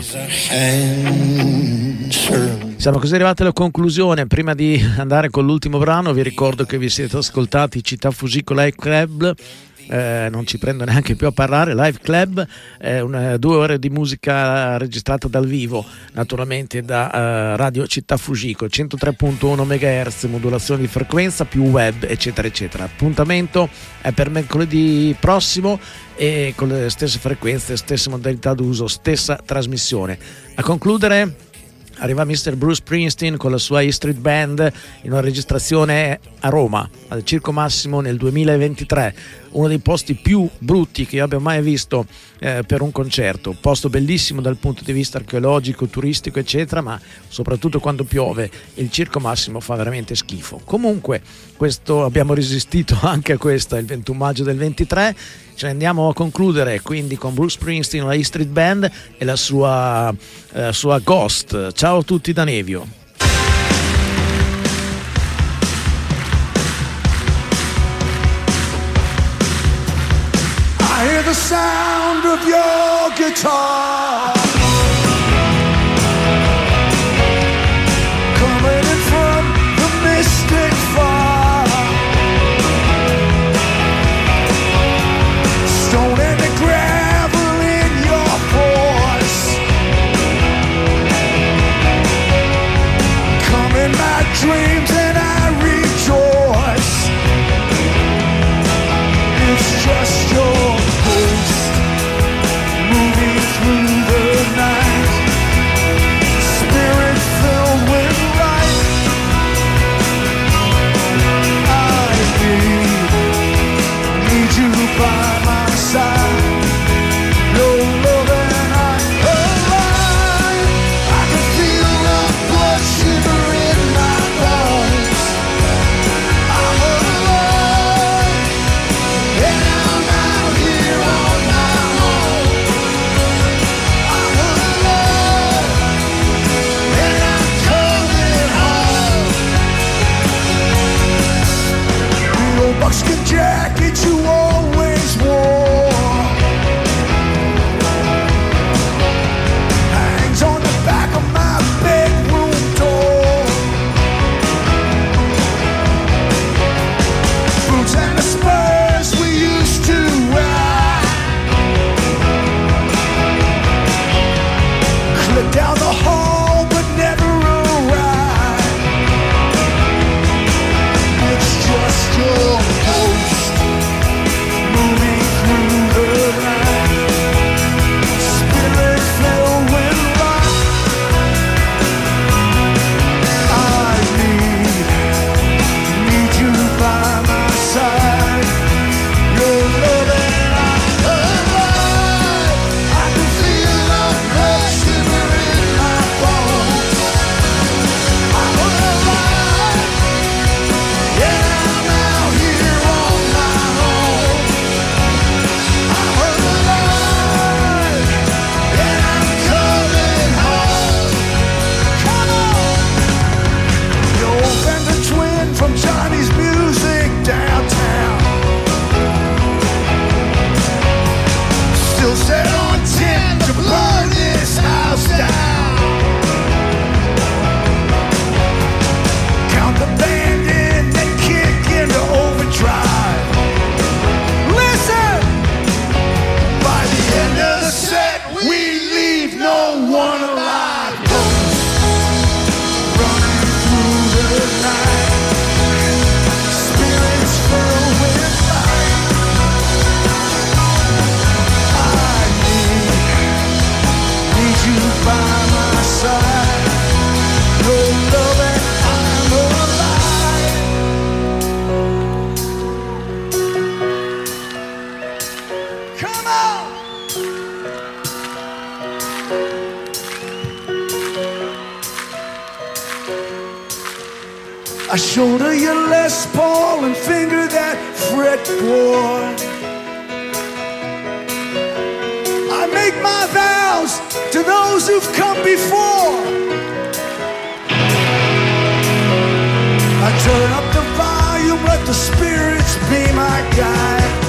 Siamo così arrivati alla conclusione. Prima di andare con l'ultimo brano vi ricordo che vi siete ascoltati Città Fujiko Live Club, non ci prendo neanche più a parlare, Live Club, 2 ore di musica registrata dal vivo, naturalmente da Radio Città Fujiko, 103.1 MHz, modulazione di frequenza più web eccetera eccetera. Appuntamento è per mercoledì prossimo e con le stesse frequenze, stesse modalità d'uso, stessa trasmissione. A concludere arriva Mr. Bruce Springsteen con la sua E Street Band in una registrazione a Roma, al Circo Massimo nel 2023, uno dei posti più brutti che io abbia mai visto per un concerto, posto bellissimo dal punto di vista archeologico, turistico eccetera, ma soprattutto quando piove il Circo Massimo fa veramente schifo. Comunque abbiamo resistito anche a questa, il 21 maggio del 23, ce ne andiamo a concludere quindi con Bruce Springsteen, la E Street Band e la sua Ghost. Ciao a tutti da Nevio. I hear the sound of your guitar coming in from the mystic far. Stone and the gravel in your voice, come in my dreams and I rejoice. It's just your ghost moving through the night, spirit filled with light. I need you by my side. Your love and I'm alive. I can feel the blood shiver in my bones. I'm alive, and I'm out here on my own. I'm alive, and I'm coming home. The old buckskin jacket you always wore hangs on the back of my bedroom door. Boots and the spurs we used to ride, clip down the hall but never arrive. It's just your ghost moving through the night, spirit filled with light. I need you by my side. Your love and I'm alive. I can feel the blood shiver in my bones. I'm alive, yeah, I'm out here on my own. I'm alive, and I'm coming home. Come on. The old Fender twin from Johnny's Music downtown, still set on 10 to burn this house down. Count the band in, then kick into overdrive. Listen! By the end of the set, we leave no one alive. Ghosts running through the night, spirits filled with light. I need you by my side. Your love and I'm alive. Come on! I shoulder your Les Paul and finger that fretboard. I make my vows to those who've come before. I turn up the volume, let the spirits be my guide.